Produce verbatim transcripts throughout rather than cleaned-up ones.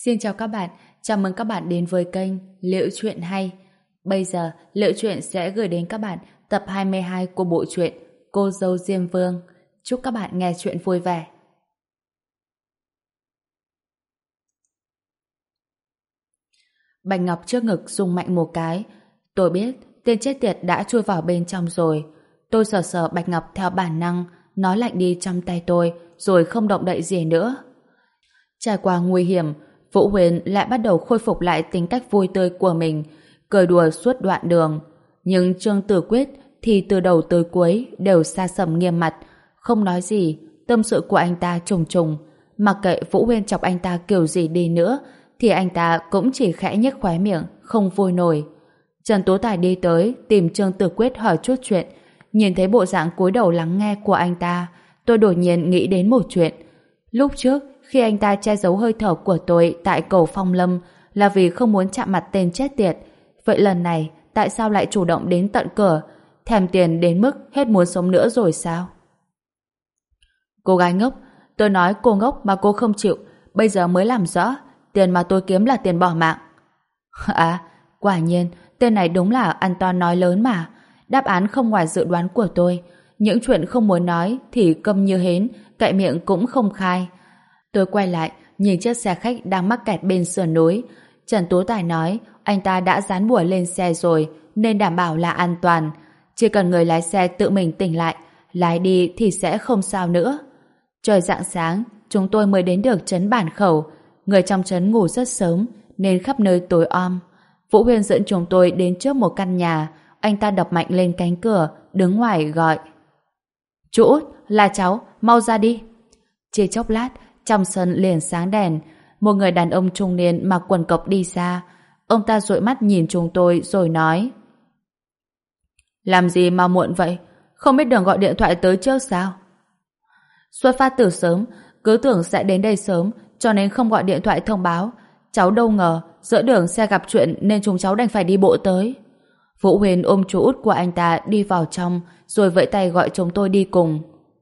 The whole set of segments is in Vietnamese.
Xin chào các bạn, chào mừng các bạn đến với kênh Liệu Chuyện Hay. Bây giờ, Liệu Chuyện sẽ gửi đến các bạn tập hai mươi hai của bộ truyện Cô Dâu Diêm Vương. Chúc các bạn nghe chuyện vui vẻ. Bạch Ngọc trước ngực rung mạnh một cái. Tôi biết tên chết tiệt đã chui vào bên trong rồi. Tôi sờ sờ Bạch Ngọc theo bản năng, nó lạnh đi trong tay tôi, rồi không động đậy gì nữa. Trải qua nguy hiểm, Vũ Huyền lại bắt đầu khôi phục lại tính cách vui tươi của mình, cười đùa suốt đoạn đường. Nhưng Trương Tử Quyết thì từ đầu tới cuối đều xa sầm nghiêm mặt, không nói gì. Tâm sự của anh ta trùng trùng, mặc kệ Vũ Huyền chọc anh ta kiểu gì đi nữa, thì anh ta cũng chỉ khẽ nhếch khóe miệng, không vui nổi. Trần Tố Tài đi tới tìm Trương Tử Quyết hỏi chút chuyện. Nhìn thấy bộ dạng cúi đầu lắng nghe của anh ta, tôi đột nhiên nghĩ đến một chuyện. Lúc trước, khi anh ta che giấu hơi thở của tôi tại cầu Phong Lâm là vì không muốn chạm mặt tên chết tiệt. Vậy lần này, tại sao lại chủ động đến tận cửa? Thèm tiền đến mức hết muốn sống nữa rồi sao? Cô gái ngốc, tôi nói cô ngốc mà cô không chịu, bây giờ mới làm rõ, tiền mà tôi kiếm là tiền bỏ mạng. À, quả nhiên, tên này đúng là ăn to nói lớn mà. Đáp án không ngoài dự đoán của tôi. Những chuyện không muốn nói thì câm như hến, cậy miệng cũng không khai. Tôi quay lại, nhìn chiếc xe khách đang mắc kẹt bên sườn núi. Trần Tú Tài nói anh ta đã dán bùa lên xe rồi, nên đảm bảo là an toàn. Chỉ cần người lái xe tự mình tỉnh lại, lái đi thì sẽ không sao nữa. Trời rạng sáng, chúng tôi mới đến được trấn Bản Khẩu. Người trong trấn ngủ rất sớm, nên khắp nơi tối om. Vũ Huyền dẫn chúng tôi đến trước một căn nhà. Anh ta đập mạnh lên cánh cửa, đứng ngoài gọi. Chú Út, là cháu, mau ra đi. Chỉ chốc lát, trong sân liền sáng đèn. Một người đàn ông trung niên mặc quần cộc đi ra. Ông ta dụi mắt nhìn chúng tôi rồi nói: Làm gì mà muộn vậy? Không biết đường gọi điện thoại tới trước sao? Xuất phát từ sớm, cứ tưởng sẽ đến đây sớm, cho nên không gọi điện thoại thông báo. Cháu đâu ngờ giữa đường xe gặp chuyện nên chúng cháu đành phải đi bộ tới. Vũ Huyền ôm chú út của anh ta đi vào trong, rồi vẫy tay gọi chúng tôi đi cùng.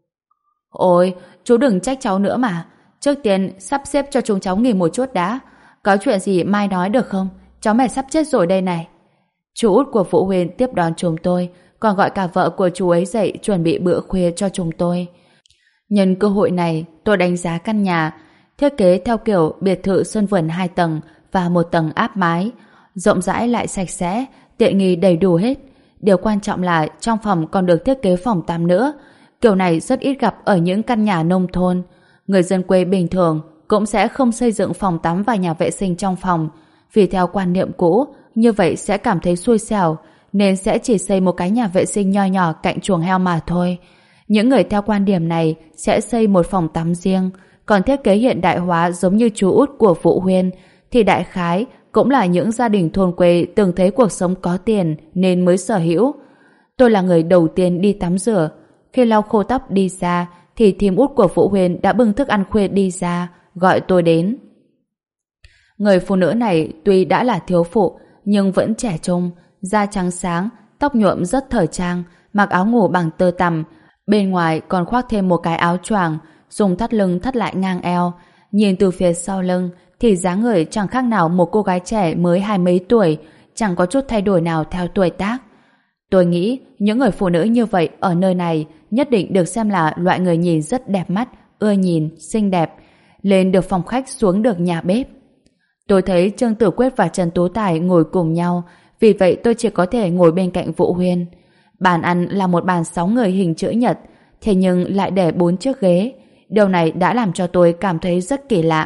Ôi, chú đừng trách cháu nữa mà. Trước tiên sắp xếp cho chúng cháu nghỉ một chút đã. Có chuyện gì mai nói được không? Cháu mẹ sắp chết rồi đây này. Chú út của Vũ Huyền tiếp đón chúng tôi, còn gọi cả vợ của chú ấy dậy chuẩn bị bữa khuya cho chúng tôi. Nhân cơ hội này, tôi đánh giá căn nhà, thiết kế theo kiểu biệt thự sân vườn hai tầng và một tầng áp mái, rộng rãi lại sạch sẽ, tiện nghi đầy đủ hết. Điều quan trọng là trong phòng còn được thiết kế phòng tắm nữa. Kiểu này rất ít gặp ở những căn nhà nông thôn. Người dân quê bình thường cũng sẽ không xây dựng phòng tắm và nhà vệ sinh trong phòng, vì theo quan niệm cũ, như vậy sẽ cảm thấy xui xẻo, nên sẽ chỉ xây một cái nhà vệ sinh nho nhỏ cạnh chuồng heo mà thôi. Những người theo quan điểm này sẽ xây một phòng tắm riêng, còn thiết kế hiện đại hóa giống như chú út của Vũ Huyên thì đại khái cũng là những gia đình thôn quê từng thấy cuộc sống có tiền nên mới sở hữu. Tôi là người đầu tiên đi tắm rửa. Khi lau khô tóc đi ra thì thím út của Vũ Huyên đã bưng thức ăn khuya đi ra, gọi tôi đến. Người phụ nữ này tuy đã là thiếu phụ nhưng vẫn trẻ trung, da trắng sáng, tóc nhuộm rất thời trang, mặc áo ngủ bằng tơ tằm, bên ngoài còn khoác thêm một cái áo choàng, dùng thắt lưng thắt lại ngang eo. Nhìn từ phía sau lưng thì dáng người chẳng khác nào một cô gái trẻ mới hai mấy tuổi, chẳng có chút thay đổi nào theo tuổi tác. Tôi nghĩ những người phụ nữ như vậy ở nơi này nhất định được xem là loại người nhìn rất đẹp mắt, ưa nhìn, xinh đẹp. Lên được phòng khách, xuống được nhà bếp. Tôi thấy Trương Tử Quyết và Trần Tú Tài ngồi cùng nhau, vì vậy tôi chỉ có thể ngồi bên cạnh Vũ Huyên. Bàn ăn là một bàn sáu người hình chữ nhật, thế nhưng lại để bốn chiếc ghế. Điều này đã làm cho tôi cảm thấy rất kỳ lạ.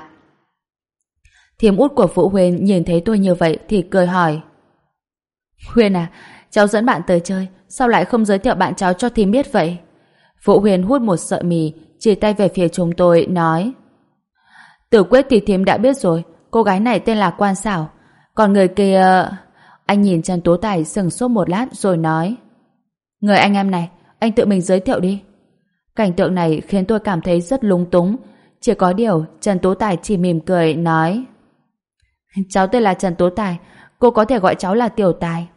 Thím út của Vũ Huyên nhìn thấy tôi như vậy thì cười hỏi: Huyên à, cháu dẫn bạn tới chơi, sao lại không giới thiệu bạn cháu cho thím biết vậy? Vũ Huyên hút một sợi mì, chỉ tay về phía chúng tôi, nói: Tử Quyết thì thím đã biết rồi, cô gái này tên là Quan Xảo. Còn người kia... Anh nhìn Trần Tố Tài sừng sốt một lát rồi nói: Người anh em này, anh tự mình giới thiệu đi. Cảnh tượng này khiến tôi cảm thấy rất lúng túng. Chỉ có điều Trần Tố Tài chỉ mỉm cười nói: Cháu tên là Trần Tố Tài, cô có thể gọi cháu là Tiểu Tài.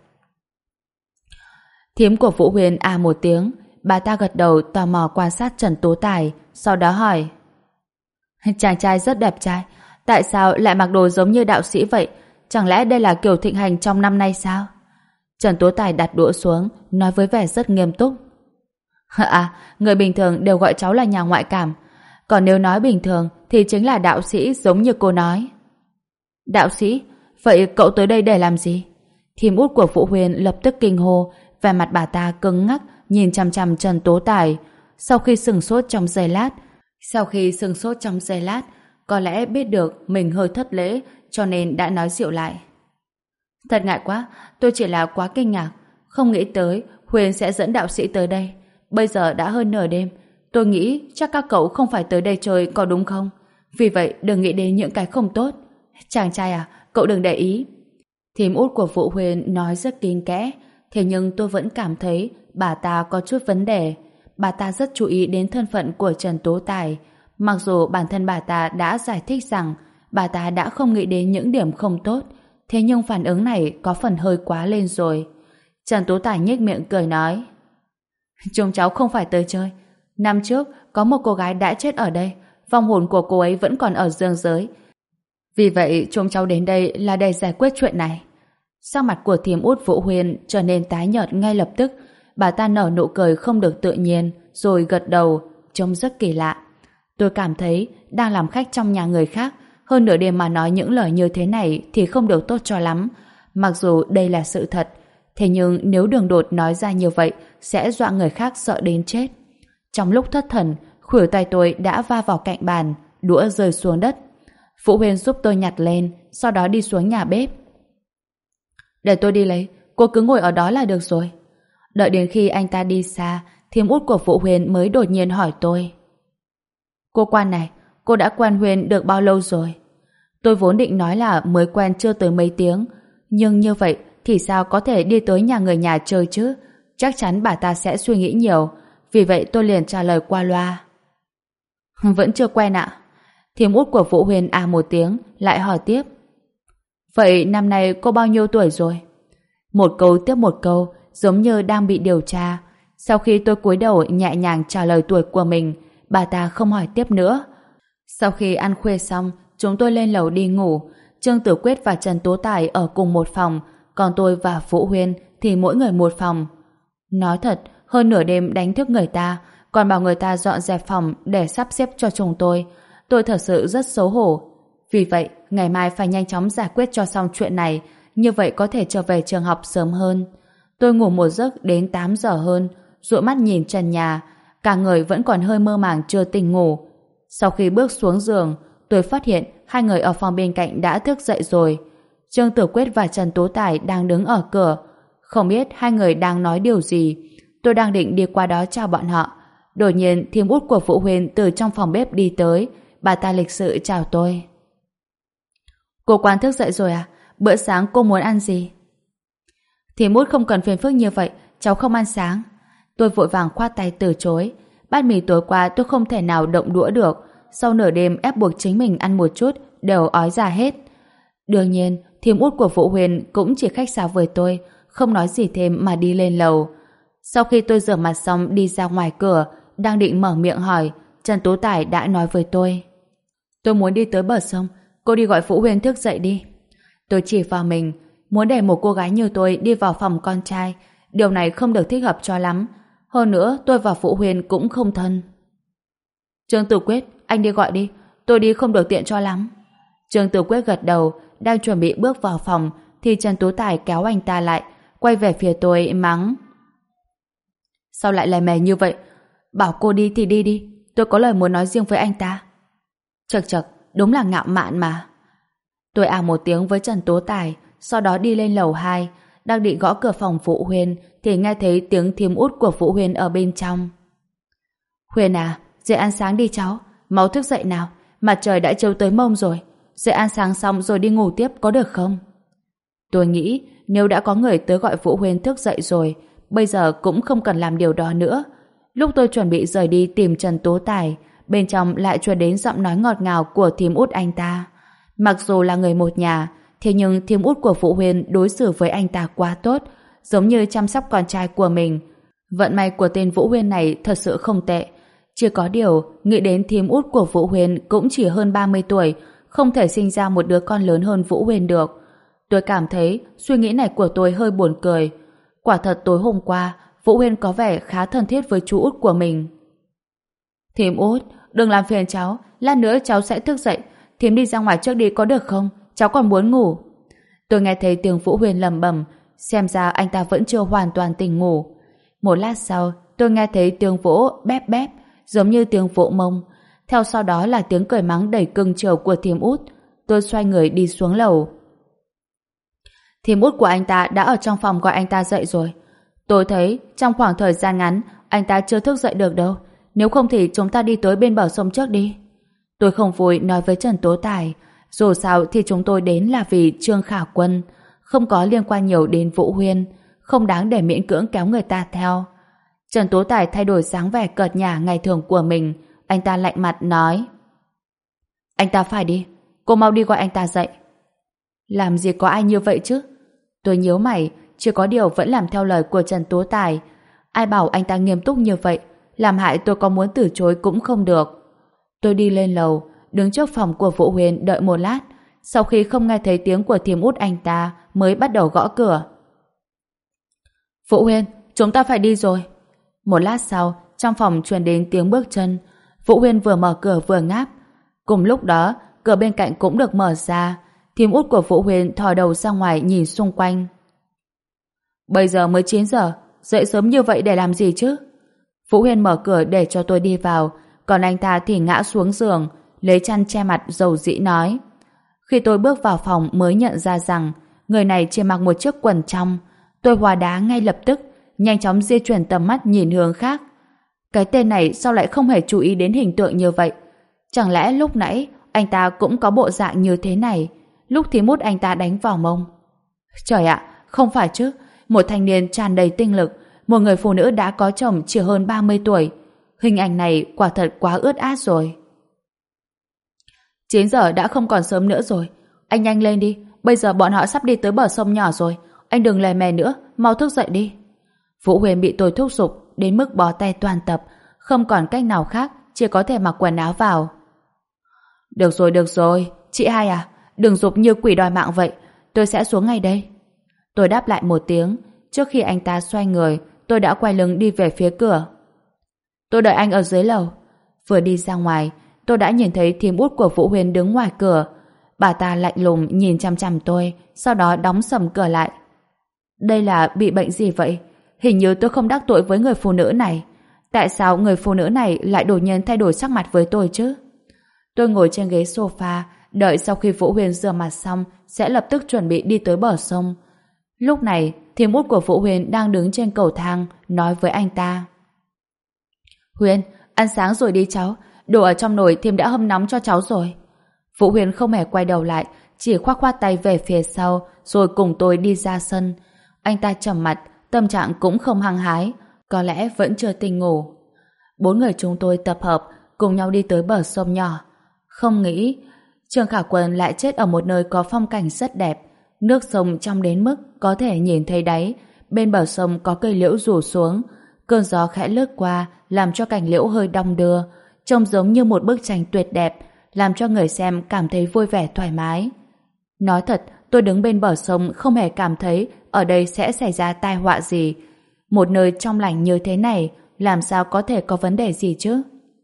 Thím của Vũ Huyền à một tiếng, bà ta gật đầu tò mò quan sát Trần Tố Tài, sau đó hỏi: Chàng trai rất đẹp trai, Tại sao lại mặc đồ giống như đạo sĩ vậy? Chẳng lẽ đây là kiểu thịnh hành trong năm nay sao? Trần Tố Tài đặt đũa xuống, nói với vẻ rất nghiêm túc. À, người bình thường đều gọi cháu là nhà ngoại cảm. Còn nếu nói bình thường thì chính là đạo sĩ giống như cô nói. Đạo sĩ? Vậy cậu tới đây để làm gì? Thím út của Vũ Huyền lập tức kinh hô, vẻ mặt bà ta cứng ngắc nhìn chằm chằm Trần Tố Tài. Sau khi sừng sốt trong giây lát, sau khi sừng sốt trong giây lát, có lẽ biết được mình hơi thất lễ, cho nên đã nói dịu lại. Thật ngại quá, tôi chỉ là quá kinh ngạc, không nghĩ tới Huyền sẽ dẫn đạo sĩ tới đây. Bây giờ đã hơn nửa đêm, tôi nghĩ chắc các cậu không phải tới đây chơi có đúng không? Vì vậy đừng nghĩ đến những cái không tốt. Chàng trai à, cậu đừng để ý. Thím út của Vũ Huyền nói rất kín kẽ, thế nhưng tôi vẫn cảm thấy bà ta có chút vấn đề. Bà ta rất chú ý đến thân phận của Trần Tố Tài. Mặc dù bản thân bà ta đã giải thích rằng bà ta đã không nghĩ đến những điểm không tốt, thế nhưng phản ứng này có phần hơi quá lên rồi. Trần Tố Tài nhếch miệng cười nói: Chúng cháu không phải tới chơi. Năm trước có một cô gái đã chết ở đây, vong hồn của cô ấy vẫn còn ở dương giới. Vì vậy chúng cháu đến đây là để giải quyết chuyện này. Sắc mặt của thím út Vũ Huyền trở nên tái nhợt ngay lập tức. Bà ta nở nụ cười không được tự nhiên, rồi gật đầu, trông rất kỳ lạ. Tôi cảm thấy đang làm khách trong nhà người khác, hơn nửa đêm mà nói những lời như thế này thì không được tốt cho lắm. Mặc dù đây là sự thật, thế nhưng nếu đường đột nói ra như vậy sẽ dọa người khác sợ đến chết. Trong lúc thất thần, khuỷu tay tôi đã va vào cạnh bàn, đũa rơi xuống đất. Vũ Huyền giúp tôi nhặt lên, sau đó đi xuống nhà bếp. Để tôi đi lấy, cô cứ ngồi ở đó là được rồi. Đợi đến khi anh ta đi xa, thím út của Vũ Huyền mới đột nhiên hỏi tôi: Cô Quan này, cô đã quen Huyền được bao lâu rồi? Tôi vốn định nói là mới quen chưa tới mấy tiếng, nhưng như vậy thì sao có thể đi tới nhà người nhà chơi chứ? Chắc chắn bà ta sẽ suy nghĩ nhiều, vì vậy tôi liền trả lời qua loa: Vẫn chưa quen ạ. Thím út của Vũ Huyền à một tiếng, lại hỏi tiếp: Vậy năm nay cô bao nhiêu tuổi rồi? Một câu tiếp một câu, giống như đang bị điều tra. Sau khi tôi cúi đầu nhẹ nhàng trả lời tuổi của mình, bà ta không hỏi tiếp nữa. Sau khi ăn khuya xong, chúng tôi lên lầu đi ngủ. Trương Tử Quyết và Trần Tố Tài ở cùng một phòng, còn tôi và Vũ Huyên thì mỗi người một phòng. Nói thật, hơn nửa đêm đánh thức người ta, còn bảo người ta dọn dẹp phòng để sắp xếp cho chúng tôi. Tôi thật sự rất xấu hổ. Vì vậy, ngày mai phải nhanh chóng giải quyết cho xong chuyện này, như vậy có thể trở về trường học sớm hơn. Tôi ngủ một giấc đến tám giờ hơn, dụi mắt nhìn trần nhà, cả người vẫn còn hơi mơ màng chưa tỉnh ngủ. Sau khi bước xuống giường, tôi phát hiện hai người ở phòng bên cạnh đã thức dậy rồi. Trương Tử Quyết và Trần Tố Tài đang đứng ở cửa. Không biết hai người đang nói điều gì. Tôi đang định đi qua đó chào bọn họ. Đột nhiên thím út của Vũ Huyền từ trong phòng bếp đi tới. Bà ta lịch sự chào tôi. Cô Quan thức dậy rồi à? Bữa sáng cô muốn ăn gì? Thím út không cần phiền phức như vậy, cháu không ăn sáng. Tôi vội vàng khoát tay từ chối. Bát mì tối qua tôi không thể nào động đũa được. Sau nửa đêm ép buộc chính mình ăn một chút đều ói ra hết. Đương nhiên, thím út của Vũ Huyền cũng chỉ khách sáo với tôi, không nói gì thêm mà đi lên lầu. Sau khi tôi rửa mặt xong đi ra ngoài cửa, đang định mở miệng hỏi, Trần Tố Tài đã nói với tôi: Tôi muốn đi tới bờ sông, cô đi gọi Vũ Huyền thức dậy đi. Tôi chỉ vào mình, muốn để một cô gái như tôi đi vào phòng con trai, điều này không được thích hợp cho lắm. Hơn nữa, tôi và Vũ Huyền cũng không thân. Trương Tử Quyết, anh đi gọi đi, tôi đi không được tiện cho lắm. Trương Tử Quyết gật đầu, đang chuẩn bị bước vào phòng, thì Trần Tố Tài kéo anh ta lại, quay về phía tôi mắng: Sao lại lè mè như vậy? Bảo cô đi thì đi đi, tôi có lời muốn nói riêng với anh ta. Chật chật, đúng là ngạo mạn mà. Tôi à một tiếng với Trần Tố Tài, sau đó đi lên lầu hai, đang định gõ cửa phòng Vũ Huyền thì nghe thấy tiếng thím út của Vũ Huyền ở bên trong. Huyền à, dậy ăn sáng đi cháu, mau thức dậy nào, mặt trời đã chiếu tới mông rồi, dậy ăn sáng xong rồi đi ngủ tiếp có được không? Tôi nghĩ nếu đã có người tới gọi Vũ Huyền thức dậy rồi, bây giờ cũng không cần làm điều đó nữa. Lúc tôi chuẩn bị rời đi tìm Trần Tố Tài, bên trong lại truyền đến giọng nói ngọt ngào của thím út anh ta. Mặc dù là người một nhà, thế nhưng thím út của Vũ Huyền đối xử với anh ta quá tốt, giống như chăm sóc con trai của mình. Vận may của tên Vũ Huyền này thật sự không tệ. Chỉ có điều, nghĩ đến thím út của Vũ Huyền cũng chỉ hơn ba mươi tuổi, không thể sinh ra một đứa con lớn hơn Vũ Huyên được. Tôi cảm thấy suy nghĩ này của tôi hơi buồn cười. Quả thật tối hôm qua, Vũ Huyên có vẻ khá thân thiết với chú út của mình. Thím út, đừng làm phiền cháu, lát nữa cháu sẽ thức dậy. Thím đi ra ngoài trước đi có được không? Cháu còn muốn ngủ. Tôi nghe thấy tiếng Vũ Huyên lẩm bẩm, xem ra anh ta vẫn chưa hoàn toàn tỉnh ngủ. Một lát sau, tôi nghe thấy tiếng vỗ bép bép, giống như tiếng vỗ mông. Theo sau đó là tiếng cười mắng đầy cưng chiều của thím út. Tôi xoay người đi xuống lầu. Thím út của anh ta đã ở trong phòng gọi anh ta dậy rồi. Tôi thấy trong khoảng thời gian ngắn anh ta chưa thức dậy được đâu. Nếu không thì chúng ta đi tới bên bờ sông trước đi. Tôi không vui nói với Trần Tố Tài. Dù sao thì chúng tôi đến là vì Trương Khả Quân, không có liên quan nhiều đến Vũ Huyên, không đáng để miễn cưỡng kéo người ta theo. Trần Tố Tài thay đổi dáng vẻ cợt nhả ngày thường của mình. Anh ta lạnh mặt nói: Anh ta phải đi, cô mau đi gọi anh ta dậy. Làm gì có ai như vậy chứ? Tôi nhíu mày, chỉ có điều vẫn làm theo lời của Trần Tố Tài. Ai bảo anh ta nghiêm túc như vậy, làm hại tôi có muốn từ chối cũng không được. Tôi đi lên lầu, đứng trước phòng của Vũ Huyên đợi một lát. Sau khi không nghe thấy tiếng của thím út anh ta, mới bắt đầu gõ cửa. Vũ Huyên, chúng ta phải đi rồi. Một lát sau, trong phòng truyền đến tiếng bước chân. Vũ Huyên vừa mở cửa vừa ngáp. Cùng lúc đó, cửa bên cạnh cũng được mở ra. Thím út của Vũ Huyên thò đầu ra ngoài nhìn xung quanh. Bây giờ mới chín giờ, dậy sớm như vậy để làm gì chứ? Vũ Huyên mở cửa để cho tôi đi vào, còn anh ta thì ngã xuống giường, lấy chăn che mặt dầu dĩ nói. Khi tôi bước vào phòng mới nhận ra rằng người này chỉ mặc một chiếc quần trong. Tôi hóa đá ngay lập tức, nhanh chóng di chuyển tầm mắt nhìn hướng khác. Cái tên này sao lại không hề chú ý đến hình tượng như vậy? Chẳng lẽ lúc nãy anh ta cũng có bộ dạng như thế này, lúc thì mút anh ta đánh vào mông? Trời ạ, không phải chứ. Một thanh niên tràn đầy tinh lực, một người phụ nữ đã có chồng chỉ hơn ba mươi tuổi. Hình ảnh này quả thật quá ướt át rồi. chín giờ đã không còn sớm nữa rồi. Anh nhanh lên đi, bây giờ bọn họ sắp đi tới bờ sông nhỏ rồi. Anh đừng lè mè nữa, mau thức dậy đi. Vũ Huyên bị tôi thúc giục đến mức bó tay toàn tập, không còn cách nào khác, chỉ có thể mặc quần áo vào. Được rồi, được rồi, chị hai à, đừng giục như quỷ đòi mạng vậy, tôi sẽ xuống ngay đây. Tôi đáp lại một tiếng. Trước khi anh ta xoay người, tôi đã quay lưng đi về phía cửa. Tôi đợi anh ở dưới lầu. Vừa đi ra ngoài, tôi đã nhìn thấy thím út của Vũ Huyên đứng ngoài cửa. Bà ta lạnh lùng nhìn chằm chằm tôi, sau đó đóng sầm cửa lại. Đây là bị bệnh gì vậy? Hình như tôi không đắc tội với người phụ nữ này. Tại sao người phụ nữ này lại đột nhiên thay đổi sắc mặt với tôi chứ? Tôi ngồi trên ghế sofa, đợi sau khi Vũ Huyên rửa mặt xong sẽ lập tức chuẩn bị đi tới bờ sông. Lúc này, thím út của Vũ Huyên đang đứng trên cầu thang, nói với anh ta. Huyên, ăn sáng rồi đi cháu. Đồ ở trong nồi thím đã hâm nóng cho cháu rồi. Vũ Huyên không hề quay đầu lại, chỉ khoác khoác tay về phía sau, rồi cùng tôi đi ra sân. Anh ta trầm mặt, tâm trạng cũng không hăng hái, có lẽ vẫn chưa tỉnh ngủ. Bốn người chúng tôi tập hợp, cùng nhau đi tới bờ sông nhỏ. Không nghĩ, Trương Khả Quân lại chết ở một nơi có phong cảnh rất đẹp. Nước sông trong đến mức có thể nhìn thấy đáy. Bên bờ sông có cây liễu rủ xuống. Cơn gió khẽ lướt qua, làm cho cành liễu hơi đong đưa, trông giống như một bức tranh tuyệt đẹp, làm cho người xem cảm thấy vui vẻ thoải mái. Nói thật, tôi đứng bên bờ sông không hề cảm thấy ở đây sẽ xảy ra tai họa gì. Một nơi trong lành như thế này, làm sao có thể có vấn đề gì chứ?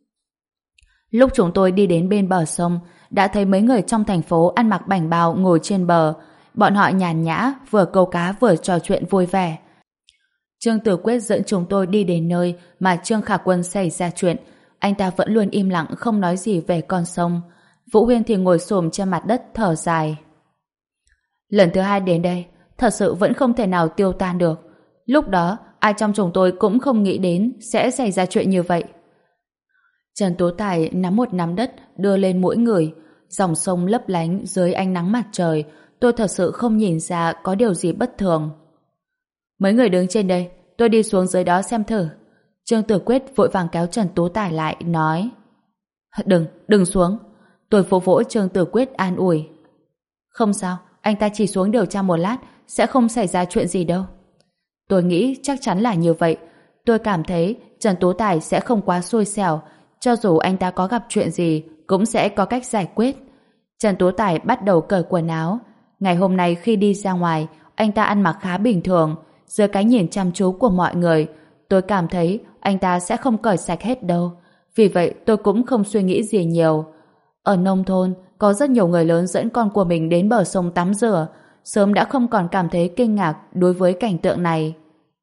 Lúc chúng tôi đi đến bên bờ sông, đã thấy mấy người trong thành phố ăn mặc bảnh bao ngồi trên bờ. Bọn họ nhàn nhã, vừa câu cá vừa trò chuyện vui vẻ. Trương Tử Quyết dẫn chúng tôi đi đến nơi mà Trương Khả Quân xảy ra chuyện. Anh ta vẫn luôn im lặng không nói gì về con sông. Vũ Huyên thì ngồi xổm trên mặt đất thở dài. Lần thứ hai đến đây, thật sự vẫn không thể nào tiêu tan được. Lúc đó, ai trong chúng tôi cũng không nghĩ đến sẽ xảy ra chuyện như vậy. Trần Tố Tài nắm một nắm đất đưa lên mỗi người. Dòng sông lấp lánh dưới ánh nắng mặt trời. Tôi thật sự không nhìn ra có điều gì bất thường. Mấy người đứng trên đây, tôi đi xuống dưới đó xem thử. Trương Tử Quyết vội vàng kéo Trần Tố Tài lại, nói. Đừng, đừng xuống. Tôi vỗ vỗ Trương Tử Quyết an ủi. Không sao, anh ta chỉ xuống điều tra một lát, sẽ không xảy ra chuyện gì đâu. Tôi nghĩ chắc chắn là như vậy. Tôi cảm thấy Trần Tố Tài sẽ không quá xui xẻo. Cho dù anh ta có gặp chuyện gì, cũng sẽ có cách giải quyết. Trần Tú Tài bắt đầu cởi quần áo. Ngày hôm nay khi đi ra ngoài, anh ta ăn mặc khá bình thường. Dưới cái nhìn chăm chú của mọi người, tôi cảm thấy anh ta sẽ không cởi sạch hết đâu. Vì vậy tôi cũng không suy nghĩ gì nhiều. Ở nông thôn, có rất nhiều người lớn dẫn con của mình đến bờ sông tắm rửa, sớm đã không còn cảm thấy kinh ngạc đối với cảnh tượng này.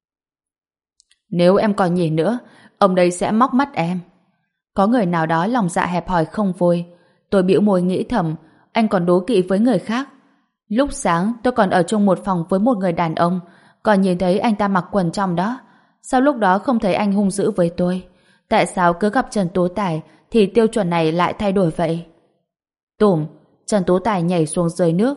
Nếu em còn nhìn nữa, ông đây sẽ móc mắt em. Có người nào đó lòng dạ hẹp hòi không vui. Tôi bĩu môi nghĩ thầm, anh còn đố kỵ với người khác. Lúc sáng tôi còn ở chung một phòng với một người đàn ông, còn nhìn thấy anh ta mặc quần trong đó. Sao lúc đó không thấy anh hung dữ với tôi? Tại sao cứ gặp Trần Tú Tài thì tiêu chuẩn này lại thay đổi vậy? Tủm, Trần Tú Tài nhảy xuống dưới nước.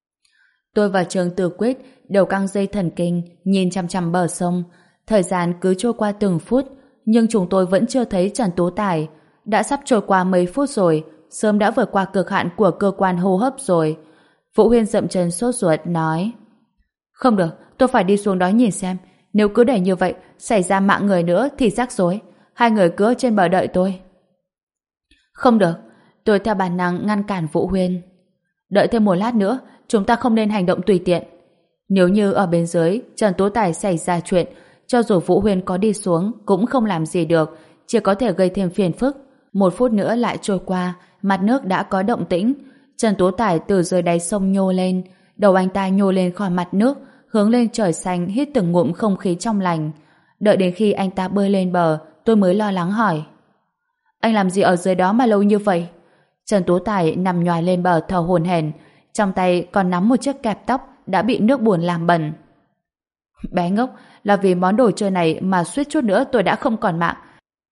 Tôi và Trương Tư Quyết đều căng dây thần kinh nhìn chằm chằm bờ sông. Thời gian cứ trôi qua từng phút, nhưng chúng tôi vẫn chưa thấy Trần Tú Tài. Đã sắp trôi qua mấy phút rồi, sớm đã vượt qua cực hạn của cơ quan hô hấp rồi. Vũ Huyên dậm chân sốt ruột nói: Không được, tôi phải đi xuống đó nhìn xem. Nếu cứ để như vậy, xảy ra mạng người nữa thì rắc rối. Hai người cứ ở trên bờ đợi tôi. Không được, tôi theo bản năng ngăn cản Vũ Huyên. Đợi thêm một lát nữa, chúng ta không nên hành động tùy tiện. Nếu như ở bên dưới Trần Tú Tài xảy ra chuyện, cho dù Vũ Huyên có đi xuống cũng không làm gì được, chỉ có thể gây thêm phiền phức. Một phút nữa lại trôi qua, mặt nước đã có động tĩnh. Trần Tú Tài từ dưới đáy sông nhô lên, đầu anh ta nhô lên khỏi mặt nước, hướng lên trời xanh hít từng ngụm không khí trong lành. Đợi đến khi anh ta bơi lên bờ, tôi mới lo lắng hỏi: Anh làm gì ở dưới đó mà lâu như vậy? Trần Tú Tài nằm nhoài lên bờ thở hổn hển, trong tay còn nắm một chiếc kẹp tóc đã bị nước bùn làm bẩn. Bé ngốc, là vì món đồ chơi này mà suýt chút nữa tôi đã không còn mạng.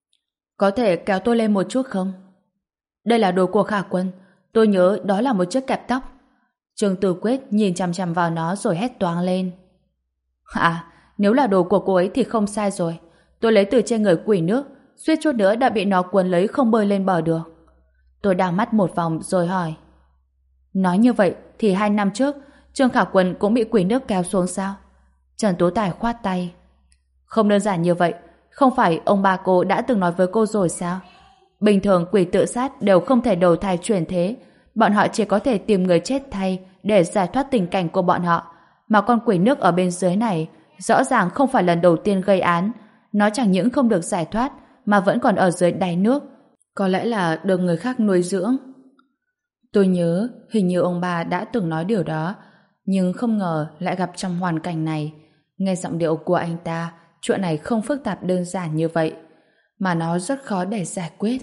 Có thể kéo tôi lên một chút không? Đây là đồ của Khả Quân, tôi nhớ đó là một chiếc kẹp tóc. Trương Tử Quyết nhìn chằm chằm vào nó rồi hét toáng lên. À, nếu là đồ của cô ấy thì không sai rồi. Tôi lấy từ trên người quỷ nước, suýt chút nữa đã bị nó cuốn lấy không bơi lên bờ được. Tôi đảo mắt một vòng rồi hỏi: Nói như vậy thì hai năm trước Trương Khả Quân cũng bị quỷ nước kéo xuống sao? Trần Tú Tài khoát tay: Không đơn giản như vậy. Không phải ông bà cô đã từng nói với cô rồi sao? Bình thường quỷ tự sát đều không thể đầu thai chuyển thế, bọn họ chỉ có thể tìm người chết thay để giải thoát tình cảnh của bọn họ. Mà con quỷ nước ở bên dưới này rõ ràng không phải lần đầu tiên gây án. Nó chẳng những không được giải thoát mà vẫn còn ở dưới đáy nước. Có lẽ là được người khác nuôi dưỡng. Tôi nhớ hình như ông bà đã từng nói điều đó, nhưng không ngờ lại gặp trong hoàn cảnh này. Nghe giọng điệu của anh ta, chuyện này không phức tạp đơn giản như vậy, mà nó rất khó để giải quyết.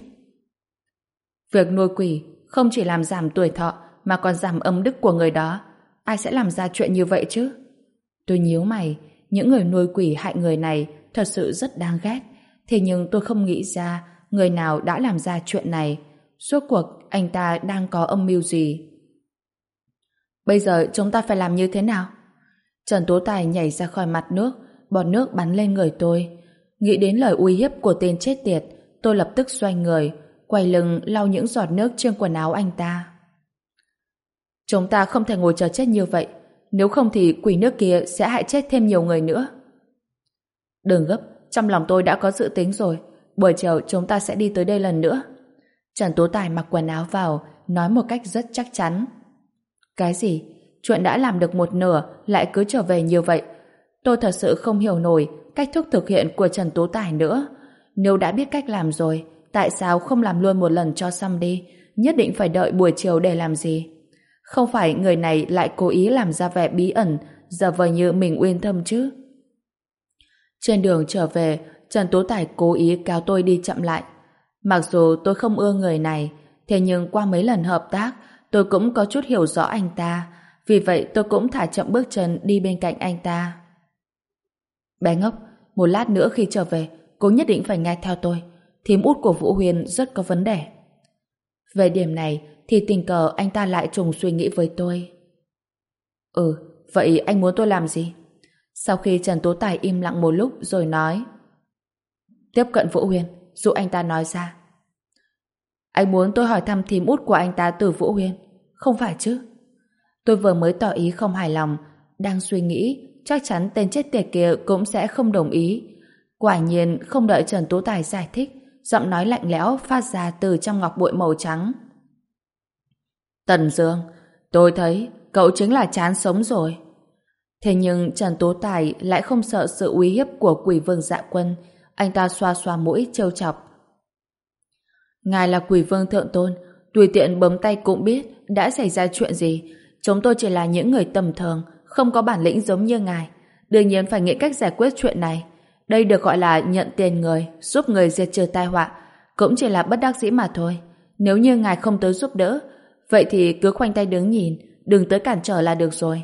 Việc nuôi quỷ không chỉ làm giảm tuổi thọ mà còn giảm âm đức của người đó. Ai sẽ làm ra chuyện như vậy chứ? Tôi nhíu mày, những người nuôi quỷ hại người này thật sự rất đáng ghét. Thế nhưng tôi không nghĩ ra người nào đã làm ra chuyện này. Suốt cuộc anh ta đang có âm mưu gì? Bây giờ chúng ta phải làm như thế nào? Trần Tú Tài nhảy ra khỏi mặt nước, bọt nước bắn lên người tôi. Nghĩ đến lời uy hiếp của tên chết tiệt, tôi lập tức xoay người, quay lưng lau những giọt nước trên quần áo anh ta. Chúng ta không thể ngồi chờ chết như vậy, nếu không thì quỷ nước kia sẽ hại chết thêm nhiều người nữa. Đừng gấp, trong lòng tôi đã có dự tính rồi, buổi chiều chúng ta sẽ đi tới đây lần nữa. Trần Tú Tài mặc quần áo vào, nói một cách rất chắc chắn. Cái gì? Chuyện đã làm được một nửa lại cứ trở về như vậy. Tôi thật sự không hiểu nổi cách thức thực hiện của Trần Tú Tài nữa. Nếu đã biết cách làm rồi, tại sao không làm luôn một lần cho xong đi? Nhất định phải đợi buổi chiều để làm gì? Không phải người này lại cố ý làm ra vẻ bí ẩn, giờ vờ như mình uyên thâm chứ? Trên đường trở về, Trần Tú Tài cố ý kéo tôi đi chậm lại. Mặc dù tôi không ưa người này, thế nhưng qua mấy lần hợp tác, tôi cũng có chút hiểu rõ anh ta. Vì vậy tôi cũng thả chậm bước chân đi bên cạnh anh ta. Bé ngốc, một lát nữa khi trở về, cô nhất định phải nghe theo tôi. Thím út của Vũ Huyên rất có vấn đề. Về điểm này thì tình cờ anh ta lại trùng suy nghĩ với tôi. Ừ, vậy anh muốn tôi làm gì? Sau khi Trần Tú Tài im lặng một lúc rồi nói: Tiếp cận Vũ Huyên, dụ anh ta nói ra. Anh muốn tôi hỏi thăm thím út của anh ta từ Vũ Huyên, không phải chứ? Tôi vừa mới tỏ ý không hài lòng, đang suy nghĩ chắc chắn tên chết tiệt kia cũng sẽ không đồng ý. Quả nhiên không đợi Trần Tú Tài giải thích, giọng nói lạnh lẽo phát ra từ trong ngọc bội màu trắng. Tần Dương, tôi thấy cậu chính là chán sống rồi. Thế nhưng Trần Tố Tài lại không sợ sự uy hiếp của Quỷ Vương Dạ Quân. Anh ta xoa xoa mũi trêu chọc. Ngài là Quỷ Vương Thượng Tôn, tùy tiện bấm tay cũng biết đã xảy ra chuyện gì. Chúng tôi chỉ là những người tầm thường, không có bản lĩnh giống như ngài. Đương nhiên phải nghĩ cách giải quyết chuyện này. Đây được gọi là nhận tiền người, giúp người diệt trừ tai họa. Cũng chỉ là bất đắc dĩ mà thôi. Nếu như ngài không tới giúp đỡ, vậy thì cứ khoanh tay đứng nhìn, đừng tới cản trở là được rồi.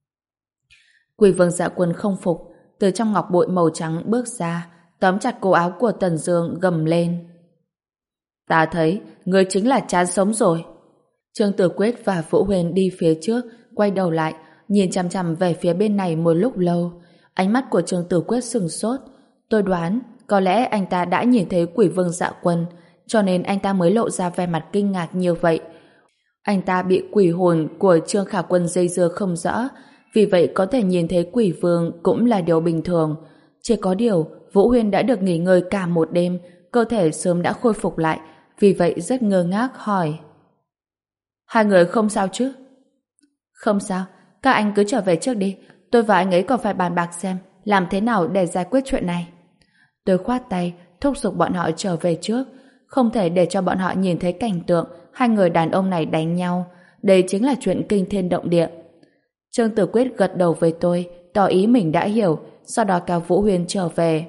Quỷ Vương Dạ Quân không phục, từ trong ngọc bội màu trắng bước ra, tóm chặt cổ áo của Tần Dương gầm lên. Ta thấy, ngươi chính là chán sống rồi. Trương Tử Quyết và Vũ Huyền đi phía trước, quay đầu lại, nhìn chằm chằm về phía bên này một lúc lâu. Ánh mắt của Trương Tử Quyết sừng sốt. Tôi đoán, có lẽ anh ta đã nhìn thấy Quỷ Vương Dạ Quân, cho nên anh ta mới lộ ra vẻ mặt kinh ngạc như vậy. Anh ta bị quỷ hồn của Trương Khả Quân dây dưa không rõ, vì vậy có thể nhìn thấy Quỷ Vương cũng là điều bình thường. Chỉ có điều, Vũ Huyền đã được nghỉ ngơi cả một đêm, cơ thể sớm đã khôi phục lại, vì vậy rất ngơ ngác hỏi. Hai người không sao chứ? Không sao, các anh cứ trở về trước đi, tôi và anh ấy còn phải bàn bạc xem làm thế nào để giải quyết chuyện này. Tôi khoát tay, thúc giục bọn họ trở về trước, không thể để cho bọn họ nhìn thấy cảnh tượng hai người đàn ông này đánh nhau. Đây chính là chuyện kinh thiên động địa. Trương Tử Quyết gật đầu với tôi, tỏ ý mình đã hiểu, sau đó kéo Vũ Huyền trở về.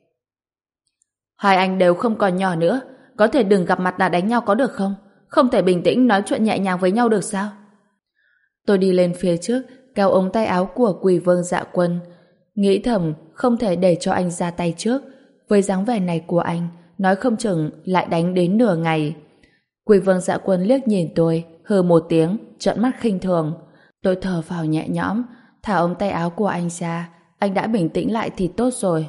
Hai anh đều không còn nhỏ nữa, có thể đừng gặp mặt là đánh nhau có được không? Không thể bình tĩnh nói chuyện nhẹ nhàng với nhau được sao? Tôi đi lên phía trước, kéo ống tay áo của Quỷ Vương Dạ Quân, nghĩ thầm không thể để cho anh ra tay trước. Với dáng vẻ này của anh, nói không chừng lại đánh đến nửa ngày. Quỷ Vương Dạ Quân liếc nhìn tôi, hừ một tiếng, trợn mắt khinh thường. Tôi thở phào nhẹ nhõm, thả ống tay áo của anh ra. Anh đã bình tĩnh lại thì tốt rồi.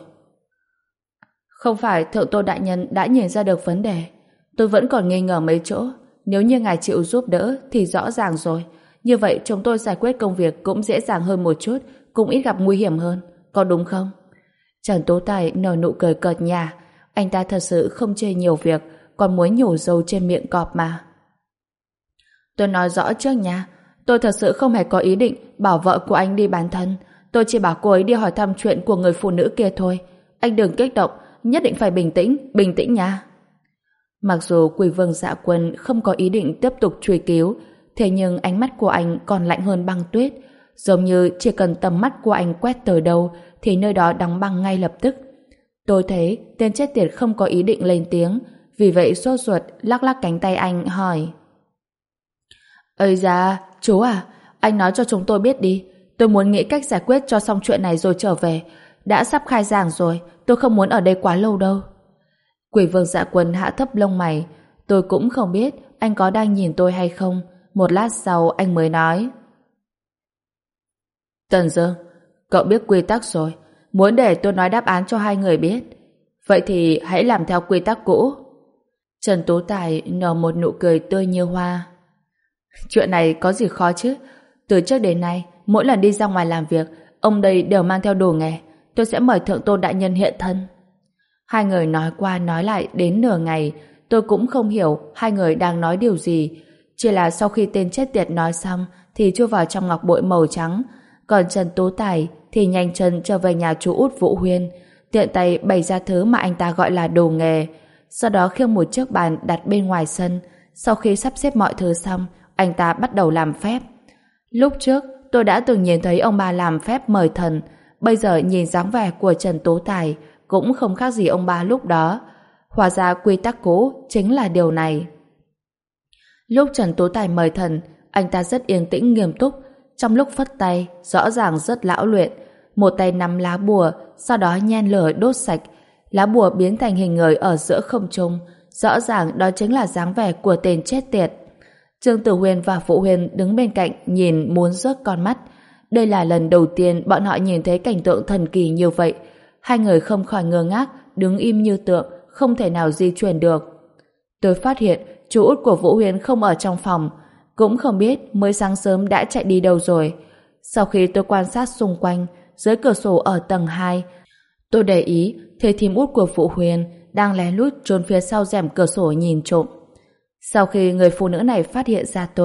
Không phải Thượng Tôn đại nhân đã nhìn ra được vấn đề. Tôi vẫn còn nghi ngờ mấy chỗ. Nếu như ngài chịu giúp đỡ thì rõ ràng rồi. Như vậy chúng tôi giải quyết công việc cũng dễ dàng hơn một chút, cũng ít gặp nguy hiểm hơn. Có đúng không? Trần Tố Tài nở nụ cười cợt nhả. Anh ta thật sự không chê nhiều việc, còn muốn nhổ dâu trên miệng cọp mà. Tôi nói rõ trước nha, tôi thật sự không hề có ý định bảo vợ của anh đi bán thân. Tôi chỉ bảo cô ấy đi hỏi thăm chuyện của người phụ nữ kia thôi. Anh đừng kích động, nhất định phải bình tĩnh, bình tĩnh nha. Mặc dù Quỷ Vương Dạ Quân không có ý định tiếp tục truy cứu, thế nhưng ánh mắt của anh còn lạnh hơn băng tuyết, giống như chỉ cần tầm mắt của anh quét tới đâu thì nơi đó đóng băng ngay lập tức. Tôi thấy tên chết tiệt không có ý định lên tiếng, vì vậy sốt ruột lắc lắc cánh tay anh hỏi. Ây da, chú à, anh nói cho chúng tôi biết đi, tôi muốn nghĩ cách giải quyết cho xong chuyện này rồi trở về. Đã sắp khai giảng rồi, tôi không muốn ở đây quá lâu đâu. Quỷ Vương Dạ Quân hạ thấp lông mày, tôi cũng không biết anh có đang nhìn tôi hay không. Một lát sau anh mới nói. Tần Dương, cậu biết quy tắc rồi, muốn để tôi nói đáp án cho hai người biết. Vậy thì hãy làm theo quy tắc cũ. Trần Tú Tài nở một nụ cười tươi như hoa. Chuyện này có gì khó chứ? Từ trước đến nay, mỗi lần đi ra ngoài làm việc, ông đây đều mang theo đồ nghề. Tôi sẽ mời Thượng Tôn đại nhân hiện thân. Hai người nói qua nói lại đến nửa ngày, tôi cũng không hiểu hai người đang nói điều gì. Chỉ là sau khi tên chết tiệt nói xong thì chui vào trong ngọc bội màu trắng. Còn Trần Tú Tài thì nhanh chân trở về nhà chú út Vũ Huyên, tiện tay bày ra thứ mà anh ta gọi là đồ nghề. Sau đó khiêng một chiếc bàn đặt bên ngoài sân. Sau khi sắp xếp mọi thứ xong, anh ta bắt đầu làm phép. Lúc trước tôi đã từng nhìn thấy ông bà làm phép mời thần, bây giờ nhìn dáng vẻ của Trần Tú Tài cũng không khác gì ông bà lúc đó. Hóa ra quy tắc cũ chính là điều này. Lúc Trần Tú Tài mời thần, anh ta rất yên tĩnh nghiêm túc, trong lúc phất tay rõ ràng rất lão luyện. Một tay nắm lá bùa, sau đó nhen lửa đốt sạch. Lá bùa biến thành hình người ở giữa không trung, rõ ràng đó chính là dáng vẻ của tên chết tiệt. Trương Tử Huyền và Phụ Huyền đứng bên cạnh nhìn muốn rớt con mắt. Đây là lần đầu tiên bọn họ nhìn thấy cảnh tượng thần kỳ như vậy. Hai người không khỏi ngơ ngác, đứng im như tượng, không thể nào di chuyển được. Tôi phát hiện chú út của Vũ Huyền không ở trong phòng, cũng không biết mới sáng sớm đã chạy đi đâu rồi. Sau khi tôi quan sát xung quanh, dưới cửa sổ ở tầng hai, tôi để ý thấy thím út của Vũ Huyền đang lén lút trốn phía sau rèm cửa sổ nhìn trộm. Sau khi người phụ nữ này phát hiện ra tôi,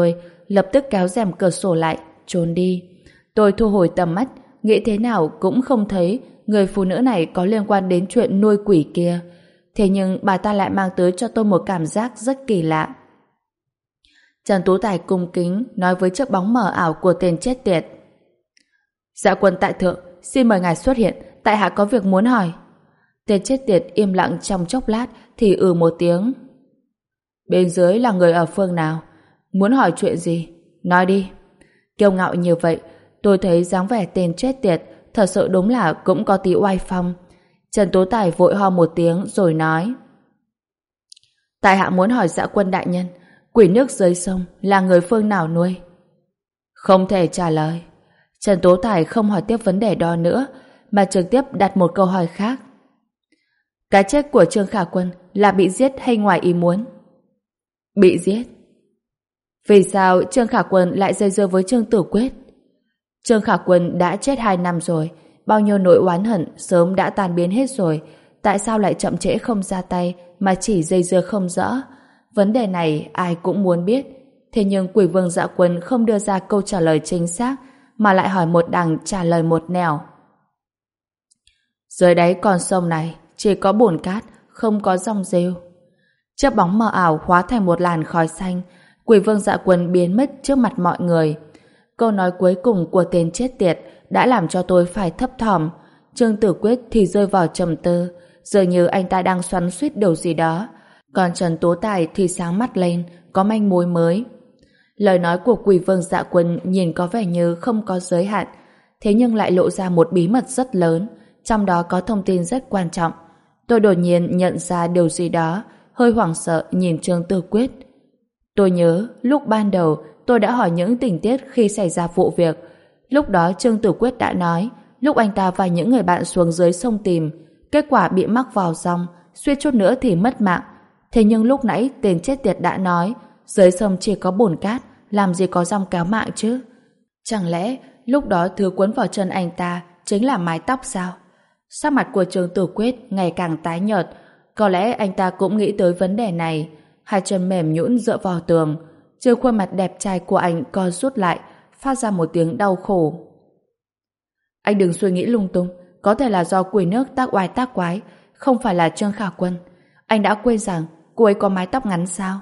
lập tức kéo rèm cửa sổ lại, trốn đi. Tôi thu hồi tầm mắt, nghĩ thế nào cũng không thấy người phụ nữ này có liên quan đến chuyện nuôi quỷ kia. Thế nhưng bà ta lại mang tới cho tôi một cảm giác rất kỳ lạ. Trần Tú Tài cung kính nói với chiếc bóng mờ ảo của tên chết tiệt. Dạ quân tại thượng, xin mời ngài xuất hiện, tại hạ có việc muốn hỏi. Tên chết tiệt im lặng trong chốc lát thì ừ một tiếng. Bên dưới là người ở phương nào? Muốn hỏi chuyện gì? Nói đi. Kiêu ngạo như vậy, tôi thấy dáng vẻ tên chết tiệt thật sự đúng là cũng có tí oai phong. Trần Tú Tài vội ho một tiếng rồi nói. Tại hạ muốn hỏi dạ quân đại nhân, quỷ nước dưới sông là người phương nào nuôi? Không thể trả lời. Trần Tú Tài không hỏi tiếp vấn đề đó nữa, mà trực tiếp đặt một câu hỏi khác. Cái chết của Trương Khả Quân là bị giết hay ngoài ý muốn? Bị giết. Vì sao Trương Khả Quân lại dây dưa với Trương Tử Quyết? Trương Khả Quân đã chết hai năm rồi, bao nhiêu nỗi oán hận sớm đã tan biến hết rồi, tại sao lại chậm trễ không ra tay mà chỉ dây dưa không rõ? Vấn đề này ai cũng muốn biết, thế nhưng Quỷ Vương Dạ Quân không đưa ra câu trả lời chính xác, mà lại hỏi một đằng trả lời một nẻo. Dưới đáy con sông này chỉ có bùn cát, không có rong rêu. Chiếc bóng mờ ảo hóa thành một làn khói xanh, Quỷ Vương Dạ Quân biến mất trước mặt mọi người. Câu nói cuối cùng của tên chết tiệt đã làm cho tôi phải thấp thỏm. Trương Tử Quyết thì rơi vào trầm tư, dường như anh ta đang xoắn xuýt điều gì đó. Còn Trần Tú Tài thì sáng mắt lên, có manh mối mới. Lời nói của Quỷ Vương Dạ Quân nhìn có vẻ như không có giới hạn, thế nhưng lại lộ ra một bí mật rất lớn, trong đó có thông tin rất quan trọng. Tôi đột nhiên nhận ra điều gì đó, hơi hoảng sợ nhìn Trương Tử Quyết. Tôi nhớ, lúc ban đầu tôi đã hỏi những tình tiết khi xảy ra vụ việc. Lúc đó Trương Tử Quyết đã nói, lúc anh ta và những người bạn xuống dưới sông tìm, kết quả bị mắc vào dòng, suýt chút nữa thì mất mạng. Thế nhưng lúc nãy tên chết tiệt đã nói, dưới sông chỉ có bùn cát, làm gì có dòng kéo mạng chứ? Chẳng lẽ lúc đó thứ quấn vào chân anh ta chính là mái tóc sao? Sắc mặt của Trương Tử Quyết ngày càng tái nhợt, có lẽ anh ta cũng nghĩ tới vấn đề này. Hai chân mềm nhũn dựa vào tường, trên khuôn mặt đẹp trai của anh co rút lại, phát ra một tiếng đau khổ. Anh đừng suy nghĩ lung tung, có thể là do quỷ nước tác oai tác quái, không phải là Trương Khả Quân. Anh đã quên rằng cô ấy có mái tóc ngắn sao?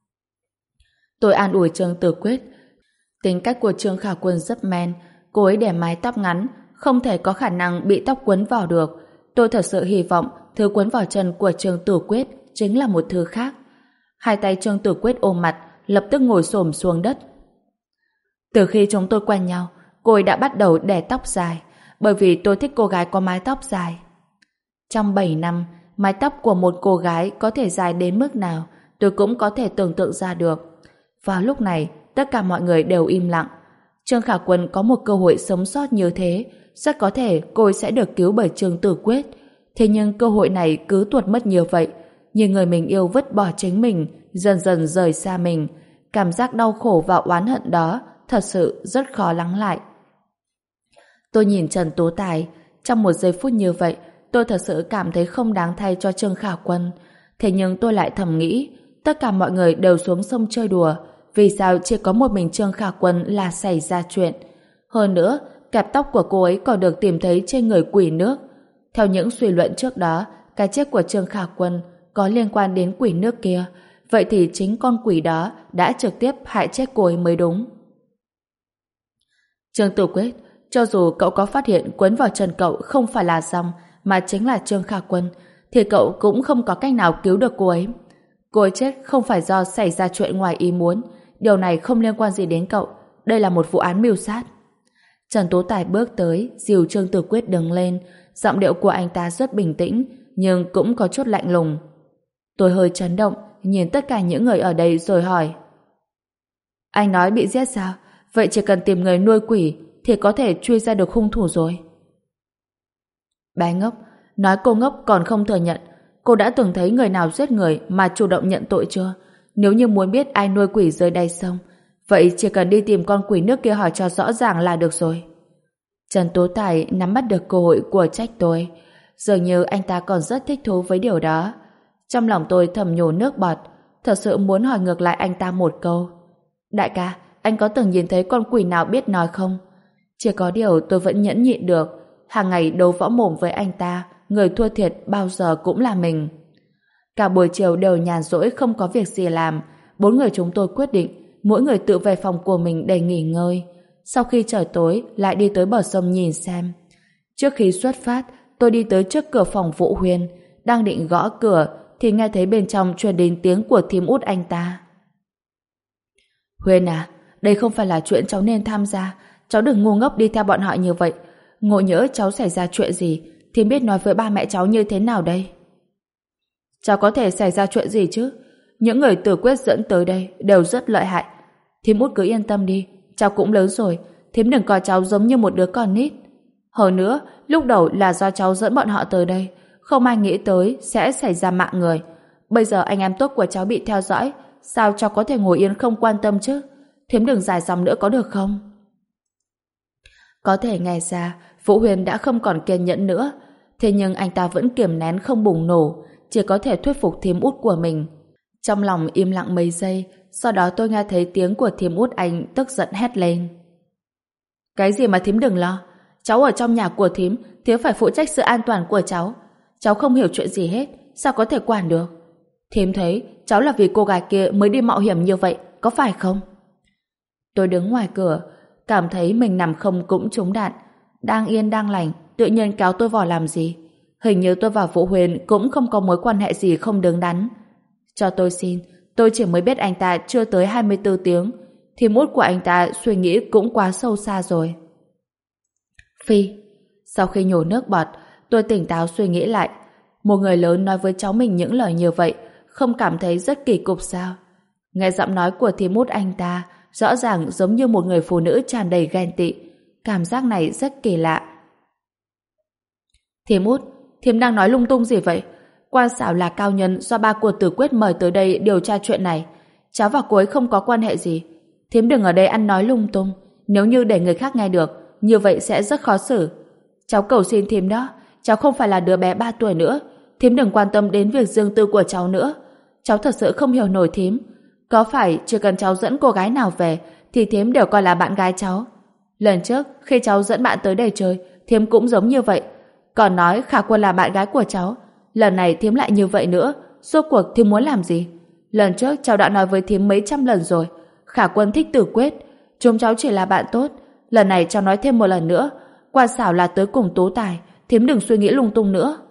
Tôi an ủi Trương Tử Quyết. Tính cách của Trương Khả Quân rất men, cô ấy để mái tóc ngắn, không thể có khả năng bị tóc quấn vào được. Tôi thật sự hy vọng thứ quấn vào chân của Trương Tử Quyết chính là một thứ khác. Hai tay Trương Tử Quyết ôm mặt, lập tức ngồi xổm xuống đất. Từ khi chúng tôi quen nhau, cô ấy đã bắt đầu đẻ tóc dài, bởi vì tôi thích cô gái có mái tóc dài. Trong bảy năm, mái tóc của một cô gái có thể dài đến mức nào, tôi cũng có thể tưởng tượng ra được. Vào lúc này, tất cả mọi người đều im lặng. Trương Khả Quân có một cơ hội sống sót như thế, rất có thể cô ấy sẽ được cứu bởi Trương Tử Quyết. Thế nhưng cơ hội này cứ tuột mất như vậy, như người mình yêu vứt bỏ chính mình, dần dần rời xa mình. Cảm giác đau khổ và oán hận đó thật sự rất khó lắng lại. Tôi nhìn Trần Tú Tài, trong một giây phút như vậy, tôi thật sự cảm thấy không đáng thay cho Trương Khả Quân. Thế nhưng tôi lại thầm nghĩ, tất cả mọi người đều xuống sông chơi đùa, vì sao chỉ có một mình Trương Khả Quân là xảy ra chuyện? Hơn nữa, kẹp tóc của cô ấy còn được tìm thấy trên người quỷ nước. Theo những suy luận trước đó, cái chết của Trương Khả Quân có liên quan đến quỷ nước kia, vậy thì chính con quỷ đó đã trực tiếp hại chết cô ấy mới đúng. Trương Tử Quyết, cho dù cậu có phát hiện quấn vào chân cậu không phải là rong mà chính là Trương Khả Quân, thì cậu cũng không có cách nào cứu được cô ấy. Cô ấy chết không phải do xảy ra chuyện ngoài ý muốn, điều này không liên quan gì đến cậu, đây là một vụ án mưu sát. Trần Tú Tài bước tới, dìu Trương Tử Quyết đứng lên, giọng điệu của anh ta rất bình tĩnh, nhưng cũng có chút lạnh lùng. Tôi hơi chấn động, nhìn tất cả những người ở đây rồi hỏi. Anh nói bị giết sao? Vậy chỉ cần tìm người nuôi quỷ thì có thể truy ra được hung thủ rồi. Bé ngốc, nói cô ngốc còn không thừa nhận. Cô đã từng thấy người nào giết người mà chủ động nhận tội chưa? Nếu như muốn biết ai nuôi quỷ dưới đáy sông, vậy chỉ cần đi tìm con quỷ nước kia hỏi cho rõ ràng là được rồi. Trần Tú Tài nắm bắt được cơ hội của trách tôi. Dường như anh ta còn rất thích thú với điều đó. Trong lòng tôi thầm nhổ nước bọt, thật sự muốn hỏi ngược lại anh ta một câu. Đại ca, anh có từng nhìn thấy con quỷ nào biết nói không? Chỉ có điều tôi vẫn nhẫn nhịn được. Hàng ngày đấu võ mồm với anh ta, người thua thiệt bao giờ cũng là mình. Cả buổi chiều đều nhàn rỗi không có việc gì làm. Bốn người chúng tôi quyết định mỗi người tự về phòng của mình để nghỉ ngơi. Sau khi trời tối lại đi tới bờ sông nhìn xem. Trước khi xuất phát, tôi đi tới trước cửa phòng Vũ Huyên, đang định gõ cửa thì nghe thấy bên trong truyền đến tiếng của thím út anh ta. Huyên à, đây không phải là chuyện cháu nên tham gia. Cháu đừng ngu ngốc đi theo bọn họ như vậy. Ngộ nhỡ cháu xảy ra chuyện gì thì biết nói với ba mẹ cháu như thế nào đây? Cháu có thể xảy ra chuyện gì chứ? Những người Tử Quyết dẫn tới đây đều rất lợi hại. Thím út cứ yên tâm đi, cháu cũng lớn rồi, thím đừng coi cháu giống như một đứa con nít. Hơn nữa, lúc đầu là do cháu dẫn bọn họ tới đây, không ai nghĩ tới sẽ xảy ra mạng người. Bây giờ anh em tốt của cháu bị theo dõi, sao cháu có thể ngồi yên không quan tâm chứ? Thím đừng dài dòng nữa có được không? Có thể nghe ra Vũ Huyên đã không còn kiên nhẫn nữa, thế nhưng anh ta vẫn kiềm nén không bùng nổ, chỉ có thể thuyết phục thím út của mình. Trong lòng im lặng mấy giây, sau đó tôi nghe thấy tiếng của thím út anh tức giận hét lên. Cái gì mà thím đừng lo, cháu ở trong nhà của thím, thím phải phụ trách sự an toàn của cháu. Cháu không hiểu chuyện gì hết, sao có thể quản được? Thím thấy cháu là vì cô gái kia mới đi mạo hiểm như vậy, có phải không? Tôi đứng ngoài cửa, cảm thấy mình nằm không cũng trúng đạn, đang yên đang lành, tự nhiên kéo tôi vào làm gì? Hình như tôi và Vũ Huyền cũng không có mối quan hệ gì không đứng đắn. Cho tôi xin, tôi chỉ mới biết anh ta chưa tới hai mươi tư tiếng, thì mút của anh ta suy nghĩ cũng quá sâu xa rồi. Phi, sau khi nhổ nước bọt, tôi tỉnh táo suy nghĩ lại. Một người lớn nói với cháu mình những lời như vậy, không cảm thấy rất kỳ cục sao? Nghe giọng nói của thím út anh ta, rõ ràng giống như một người phụ nữ tràn đầy ghen tị. Cảm giác này rất kỳ lạ. Thím út, thím đang nói lung tung gì vậy? Quan Sảo là cao nhân do ba của Tử Quyết mời tới đây điều tra chuyện này. Cháu và cô ấy không có quan hệ gì. Thím đừng ở đây ăn nói lung tung. Nếu như để người khác nghe được, như vậy sẽ rất khó xử. Cháu cầu xin thím đó, cháu không phải là đứa bé ba tuổi nữa. Thím đừng quan tâm đến việc riêng tư của cháu nữa. Cháu thật sự không hiểu nổi thím. Có phải chỉ cần cháu dẫn cô gái nào về thì thím đều coi là bạn gái cháu. Lần trước khi cháu dẫn bạn tới đây chơi, thím cũng giống như vậy, còn nói Khả Quân là bạn gái của cháu. Lần này thím lại như vậy nữa, rốt cuộc thím muốn làm gì? Lần trước cháu đã nói với thím mấy trăm lần rồi, Khả Quân thích Tử Quyết, chúng cháu chỉ là bạn tốt. Lần này cháu nói thêm một lần nữa, Quan Sảo là tới cùng Tú Tài, thím đừng suy nghĩ lung tung nữa.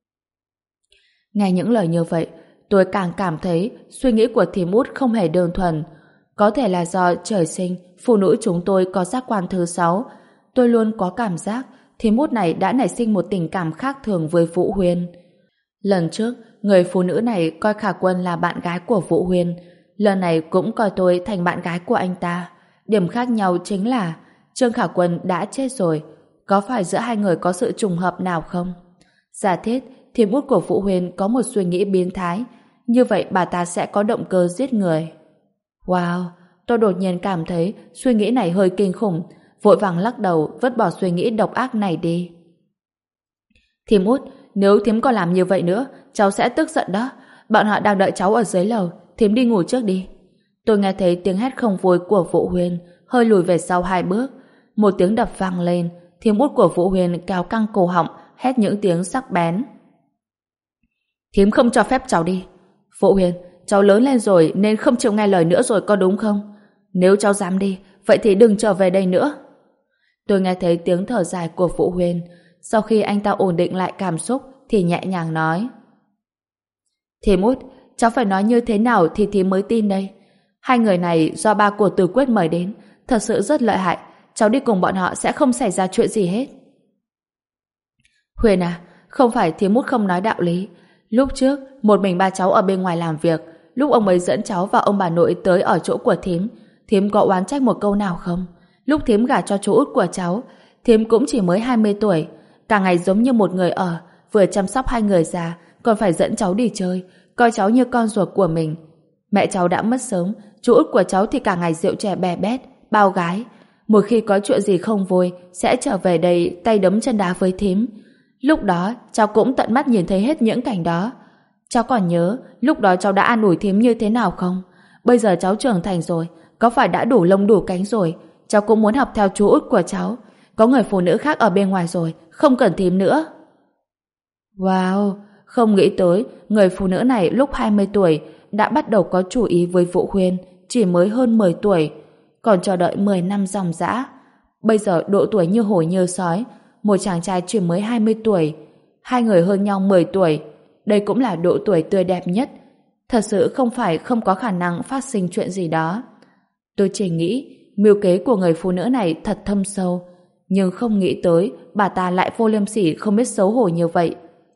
Nghe những lời như vậy, tôi càng cảm thấy suy nghĩ của thím út không hề đơn thuần. Có thể là do trời sinh phụ nữ chúng tôi có giác quan thứ sáu. Tôi luôn có cảm giác thím út này đã nảy sinh một tình cảm khác thường với Vũ Huyên. Lần trước, người phụ nữ này coi Khả Quân là bạn gái của Vũ Huyên, lần này cũng coi tôi thành bạn gái của anh ta. Điểm khác nhau chính là Trương Khả Quân đã chết rồi. Có phải giữa hai người có sự trùng hợp nào không? Giả thiết thím út của Vũ Huyên có một suy nghĩ biến thái, như vậy bà ta sẽ có động cơ giết người. Wow, tôi đột nhiên cảm thấy suy nghĩ này hơi kinh khủng, vội vàng lắc đầu vứt bỏ suy nghĩ độc ác này đi. Thím út, nếu thím còn làm như vậy nữa, cháu sẽ tức giận đó. Bọn họ đang đợi cháu ở dưới lầu, thím đi ngủ trước đi. Tôi nghe thấy tiếng hét không vui của Vũ Huyên, hơi lùi về sau hai bước. Một tiếng đập vang lên, thím út của Vũ Huyên kéo căng cổ họng, hét những tiếng sắc bén. Thím không cho phép cháu đi. Vũ Huyên, cháu lớn lên rồi nên không chịu nghe lời nữa rồi có đúng không? Nếu cháu dám đi, vậy thì đừng trở về đây nữa. Tôi nghe thấy tiếng thở dài của Vũ Huyên. Sau khi anh ta ổn định lại cảm xúc thì nhẹ nhàng nói: Thím út, cháu phải nói như thế nào thì thím mới tin đây? Hai người này do ba của Tử Quyết mời đến, thật sự rất lợi hại. Cháu đi cùng bọn họ sẽ không xảy ra chuyện gì hết. Huyền à, không phải thím út không nói đạo lý. Lúc trước, một mình ba cháu ở bên ngoài làm việc, lúc ông ấy dẫn cháu và ông bà nội tới ở chỗ của thím, thím có oán trách một câu nào không? Lúc thím gả cho chú út của cháu, thím cũng chỉ mới hai mươi tuổi, cả ngày giống như một người ở, vừa chăm sóc hai người già, còn phải dẫn cháu đi chơi, coi cháu như con ruột của mình. Mẹ cháu đã mất sớm, chú út của cháu thì cả ngày rượu chè bè bét, bao gái. Một khi có chuyện gì không vui, sẽ trở về đây tay đấm chân đá với thím. Lúc đó, cháu cũng tận mắt nhìn thấy hết những cảnh đó. Cháu còn nhớ, lúc đó cháu đã an ủi thím như thế nào không? Bây giờ cháu trưởng thành rồi, có phải đã đủ lông đủ cánh rồi? Cháu cũng muốn học theo chú út của cháu. Có người phụ nữ khác ở bên ngoài rồi, không cần thím nữa. Wow, không nghĩ tới người phụ nữ này lúc hai mươi tuổi đã bắt đầu có chủ ý với Vũ Huyên, chỉ mới hơn mười tuổi, còn chờ đợi mười năm dòng dã. Bây giờ độ tuổi như hổ như sói, một chàng trai chỉ mới hai mươi tuổi, hai người hơn nhau mười tuổi, đây cũng là độ tuổi tươi đẹp nhất. Thật sự không phải không có khả năng phát sinh chuyện gì đó. Tôi chỉ nghĩ mưu kế của người phụ nữ này thật thâm sâu, nhưng không nghĩ tới bà ta lại vô liêm sỉ không biết xấu hổ như vậy.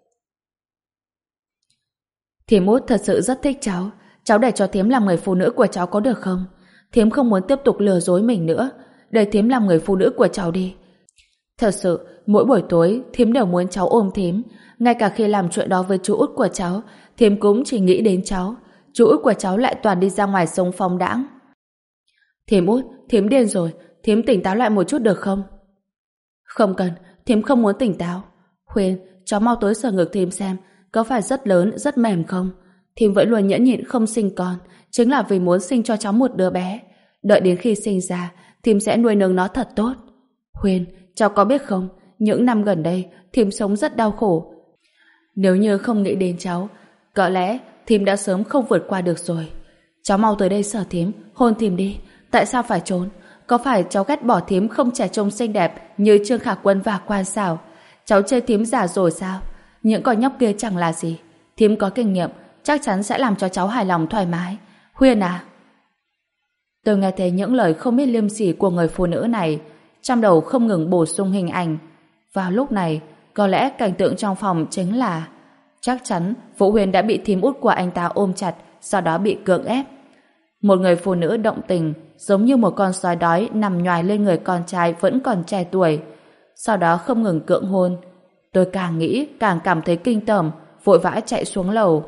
Thím út thật sự rất thích cháu. Cháu để cho thím làm người phụ nữ của cháu có được không? Thím không muốn tiếp tục lừa dối mình nữa. Để thím làm người phụ nữ của cháu đi. Thật sự, mỗi buổi tối thím đều muốn cháu ôm thím. Ngay cả khi làm chuyện đó với chú út của cháu, thím cũng chỉ nghĩ đến cháu. Chú út của cháu lại toàn đi ra ngoài sống phóng đãng. Thím út, thím điên rồi. Thím tỉnh táo lại một chút được không? Không cần, thím không muốn tỉnh táo. Huyên, cháu mau tới sờ ngực thím xem, có phải rất lớn, rất mềm không? Thím vẫn luôn nhẫn nhịn không sinh con, chính là vì muốn sinh cho cháu một đứa bé. Đợi đến khi sinh ra, thím sẽ nuôi nấng nó thật tốt. Huyên, cháu có biết không, những năm gần đây, thím sống rất đau khổ. Nếu như không nghĩ đến cháu, có lẽ thím đã sớm không vượt qua được rồi. Cháu mau tới đây sờ thím, hôn thím đi. Tại sao phải trốn? Có phải cháu ghét bỏ thím không trẻ trông xinh đẹp như Trương Khả Quân và Quan sao? Cháu chê thím già rồi sao? Những con nhóc kia chẳng là gì. Thím có kinh nghiệm, chắc chắn sẽ làm cho cháu hài lòng thoải mái. Huyên à? Tôi nghe thấy những lời không biết liêm sỉ của người phụ nữ này, trong đầu không ngừng bổ sung hình ảnh. Vào lúc này, có lẽ cảnh tượng trong phòng chính là chắc chắn Vũ Huyên đã bị thím út của anh ta ôm chặt, sau đó bị cưỡng ép. Một người phụ nữ động tình, giống như một con sói đói nằm nhoài lên người con trai vẫn còn trẻ tuổi, sau đó không ngừng cưỡng hôn. Tôi càng nghĩ càng cảm thấy kinh tởm, vội vã chạy xuống lầu.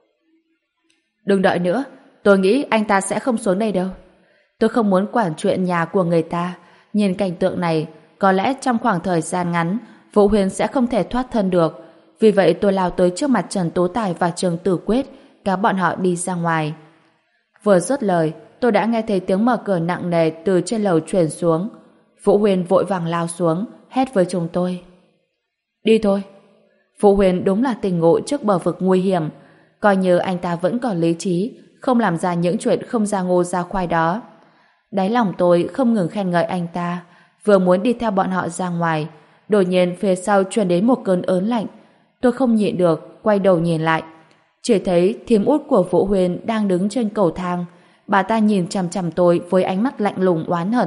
Đừng đợi nữa, tôi nghĩ anh ta sẽ không xuống đây đâu. Tôi không muốn quản chuyện nhà của người ta. Nhìn cảnh tượng này, có lẽ trong khoảng thời gian ngắn, Vũ Huyên sẽ không thể thoát thân được. Vì vậy tôi lao tới trước mặt Trần Tố Tài và Trương Tử Quyết, kéo bọn họ đi ra ngoài. Vừa dứt lời, tôi đã nghe thấy tiếng mở cửa nặng nề từ trên lầu truyền xuống. Vũ Huyên vội vàng lao xuống, hét với chúng tôi. Đi thôi. Vũ Huyên đúng là tỉnh ngộ trước bờ vực nguy hiểm, coi như anh ta vẫn còn lý trí, không làm ra những chuyện không ra ngô ra khoai đó. Đáy lòng tôi không ngừng khen ngợi anh ta, vừa muốn đi theo bọn họ ra ngoài, đột nhiên phía sau truyền đến một cơn ớn lạnh. Tôi không nhịn được, quay đầu nhìn lại. Chỉ thấy thím út của Vũ Huyên đang đứng trên cầu thang. Bà ta nhìn chằm chằm tôi với ánh mắt lạnh lùng oán hận.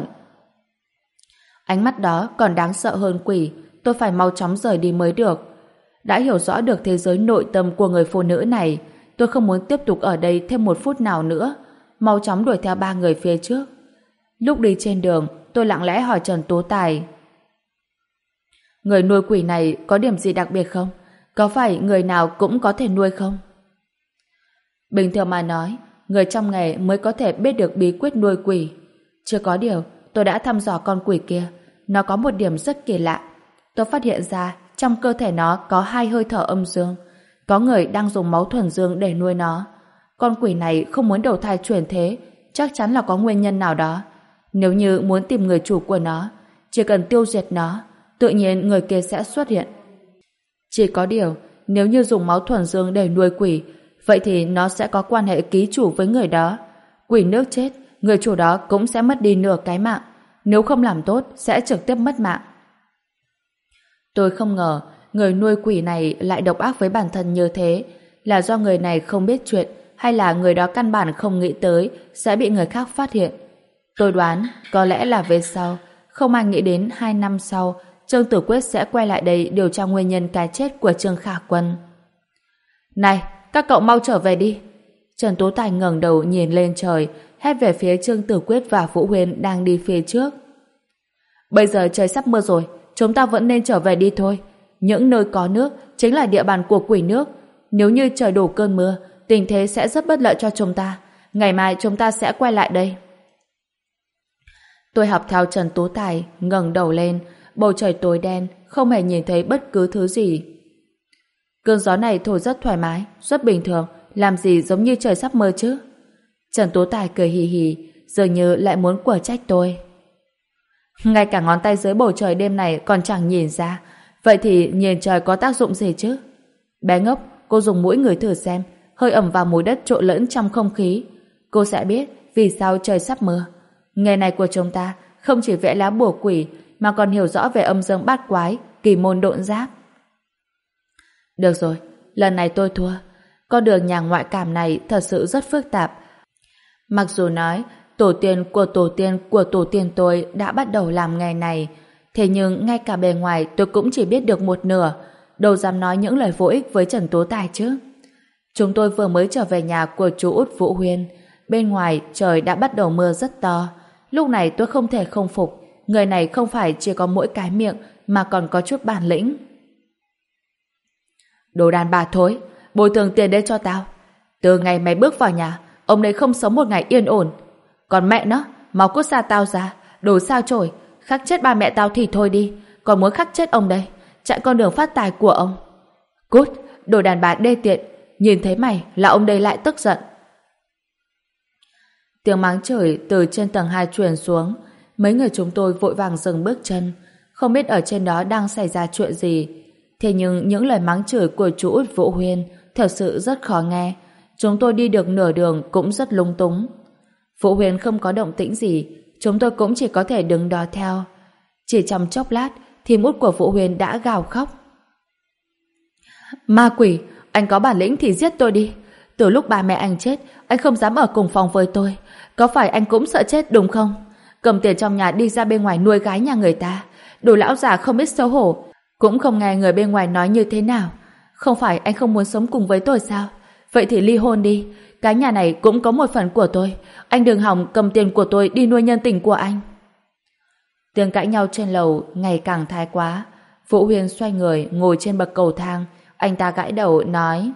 Ánh mắt đó còn đáng sợ hơn quỷ. Tôi phải mau chóng rời đi mới được. Đã hiểu rõ được thế giới nội tâm của người phụ nữ này, tôi không muốn tiếp tục ở đây thêm một phút nào nữa. Mau chóng đuổi theo ba người phía trước. Lúc đi trên đường, tôi lặng lẽ hỏi Trần Tố Tài. Người nuôi quỷ này có điểm gì đặc biệt không? Có phải người nào cũng có thể nuôi không? Bình thường mà nói, người trong nghề mới có thể biết được bí quyết nuôi quỷ. Chưa có điều, tôi đã thăm dò con quỷ kia. Nó có một điểm rất kỳ lạ. Tôi phát hiện ra trong cơ thể nó có hai hơi thở âm dương. Có người đang dùng máu thuần dương để nuôi nó. Con quỷ này không muốn đầu thai chuyển thế, chắc chắn là có nguyên nhân nào đó. Nếu như muốn tìm người chủ của nó, chỉ cần tiêu diệt nó, tự nhiên người kia sẽ xuất hiện. Chỉ có điều, nếu như dùng máu thuần dương để nuôi quỷ, vậy thì nó sẽ có quan hệ ký chủ với người đó. Quỷ nước chết, người chủ đó cũng sẽ mất đi nửa cái mạng. Nếu không làm tốt, sẽ trực tiếp mất mạng. Tôi không ngờ người nuôi quỷ này lại độc ác với bản thân như thế. Là do người này không biết chuyện, hay là người đó căn bản không nghĩ tới sẽ bị người khác phát hiện. Tôi đoán có lẽ là về sau, không ai nghĩ đến hai năm sau Trương Tử Quyết sẽ quay lại đây điều tra nguyên nhân cái chết của Trương Khả Quân. Này, các cậu mau trở về đi. Trần Tố Tài ngẩng đầu nhìn lên trời, hét về phía Trương Tử Quyết và Vũ Huyên đang đi phía trước. Bây giờ trời sắp mưa rồi, chúng ta vẫn nên trở về đi thôi. Những nơi có nước chính là địa bàn của quỷ nước. Nếu như trời đổ cơn mưa, tình thế sẽ rất bất lợi cho chúng ta. Ngày mai chúng ta sẽ quay lại đây. Tôi học theo Trần Tố Tài, ngẩng đầu lên, bầu trời tối đen, không hề nhìn thấy bất cứ thứ gì. Cơn gió này thổi rất thoải mái, rất bình thường, làm gì giống như trời sắp mưa chứ? Trần Tố Tài cười hì hì, dường như lại muốn quở trách tôi. Ngay cả ngón tay dưới bầu trời đêm này còn chẳng nhìn ra, vậy thì nhìn trời có tác dụng gì chứ? Bé ngốc, cô dùng mũi ngửi thử xem, hơi ẩm vào mùi đất trộn lẫn trong không khí. Cô sẽ biết vì sao trời sắp mưa. Nghề này của chúng ta không chỉ vẽ lá bùa quỷ mà còn hiểu rõ về âm dương bát quái, kỳ môn độn giáp. Được rồi, lần này tôi thua. Con đường nhà ngoại cảm này thật sự rất phức tạp. Mặc dù nói tổ tiên của tổ tiên của tổ tiên tôi đã bắt đầu làm nghề này, thế nhưng ngay cả bề ngoài tôi cũng chỉ biết được một nửa, đâu dám nói những lời vô ích với Trần Tố Tài chứ. Chúng tôi vừa mới trở về nhà của chú út Vũ Huyên. Bên ngoài trời đã bắt đầu mưa rất to. Lúc này tôi không thể không phục, người này không phải chỉ có mỗi cái miệng mà còn có chút bản lĩnh. Đồ đàn bà thối, bồi thường tiền đây cho tao. Từ ngày mày bước vào nhà, ông đấy không sống một ngày yên ổn. Còn mẹ nó, mau cút xa tao ra, đồ sao chổi, khắc chết ba mẹ tao thì thôi đi, còn muốn khắc chết ông đây, chặn con đường phát tài của ông. Cút, đồ đàn bà đê tiện, nhìn thấy mày là ông đây lại tức giận. Tiếng mắng chửi từ trên tầng hai truyền xuống, mấy người chúng tôi vội vàng dừng bước chân, không biết ở trên đó đang xảy ra chuyện gì. Thế nhưng những lời mắng chửi của chú út Vũ Huyên thật sự rất khó nghe. Chúng tôi đi được nửa đường cũng rất lung túng. Vũ Huyên không có động tĩnh gì, chúng tôi cũng chỉ có thể đứng đó theo. Chỉ trong chốc lát, thì út của Vũ Huyên đã gào khóc. Ma quỷ, anh có bản lĩnh thì giết tôi đi. Từ lúc ba mẹ anh chết, anh không dám ở cùng phòng với tôi. Có phải anh cũng sợ chết đúng không? Cầm tiền trong nhà đi ra bên ngoài nuôi gái nhà người ta. Đồ lão già không biết xấu hổ, cũng không nghe người bên ngoài nói như thế nào. Không phải anh không muốn sống cùng với tôi sao? Vậy thì ly hôn đi. Cái nhà này cũng có một phần của tôi. Anh đừng hòng cầm tiền của tôi đi nuôi nhân tình của anh. Tiếng cãi nhau trên lầu ngày càng thái quá. Vũ Huyên xoay người ngồi trên bậc cầu thang. Anh ta gãi đầu nói: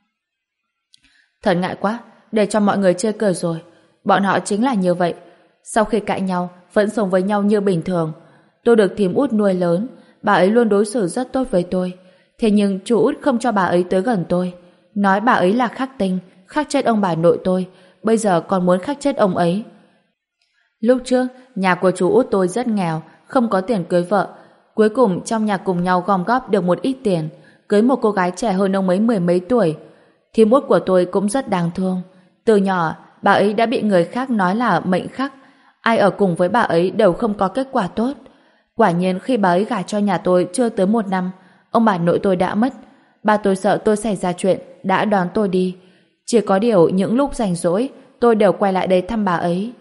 Thật ngại quá, để cho mọi người chê cười rồi. Bọn họ chính là như vậy. Sau khi cãi nhau vẫn sống với nhau như bình thường. Tôi được thím út nuôi lớn, bà ấy luôn đối xử rất tốt với tôi. Thế nhưng chú út không cho bà ấy tới gần tôi, nói bà ấy là khắc tinh, khắc chết ông bà nội tôi, bây giờ còn muốn khắc chết ông ấy. Lúc trước nhà của chú út tôi rất nghèo, không có tiền cưới vợ. Cuối cùng trong nhà cùng nhau gom góp được một ít tiền, cưới một cô gái trẻ hơn ông ấy mười mấy tuổi. Thím út của tôi cũng rất đáng thương. Từ nhỏ bà ấy đã bị người khác nói là mệnh khắc, ai ở cùng với bà ấy đều không có kết quả tốt. Quả nhiên khi bà ấy gả cho nhà tôi chưa tới một năm, ông bà nội tôi đã mất. Ba tôi sợ tôi xảy ra chuyện đã đón tôi đi. Chỉ có điều những lúc rảnh rỗi tôi đều quay lại đây thăm bà ấy.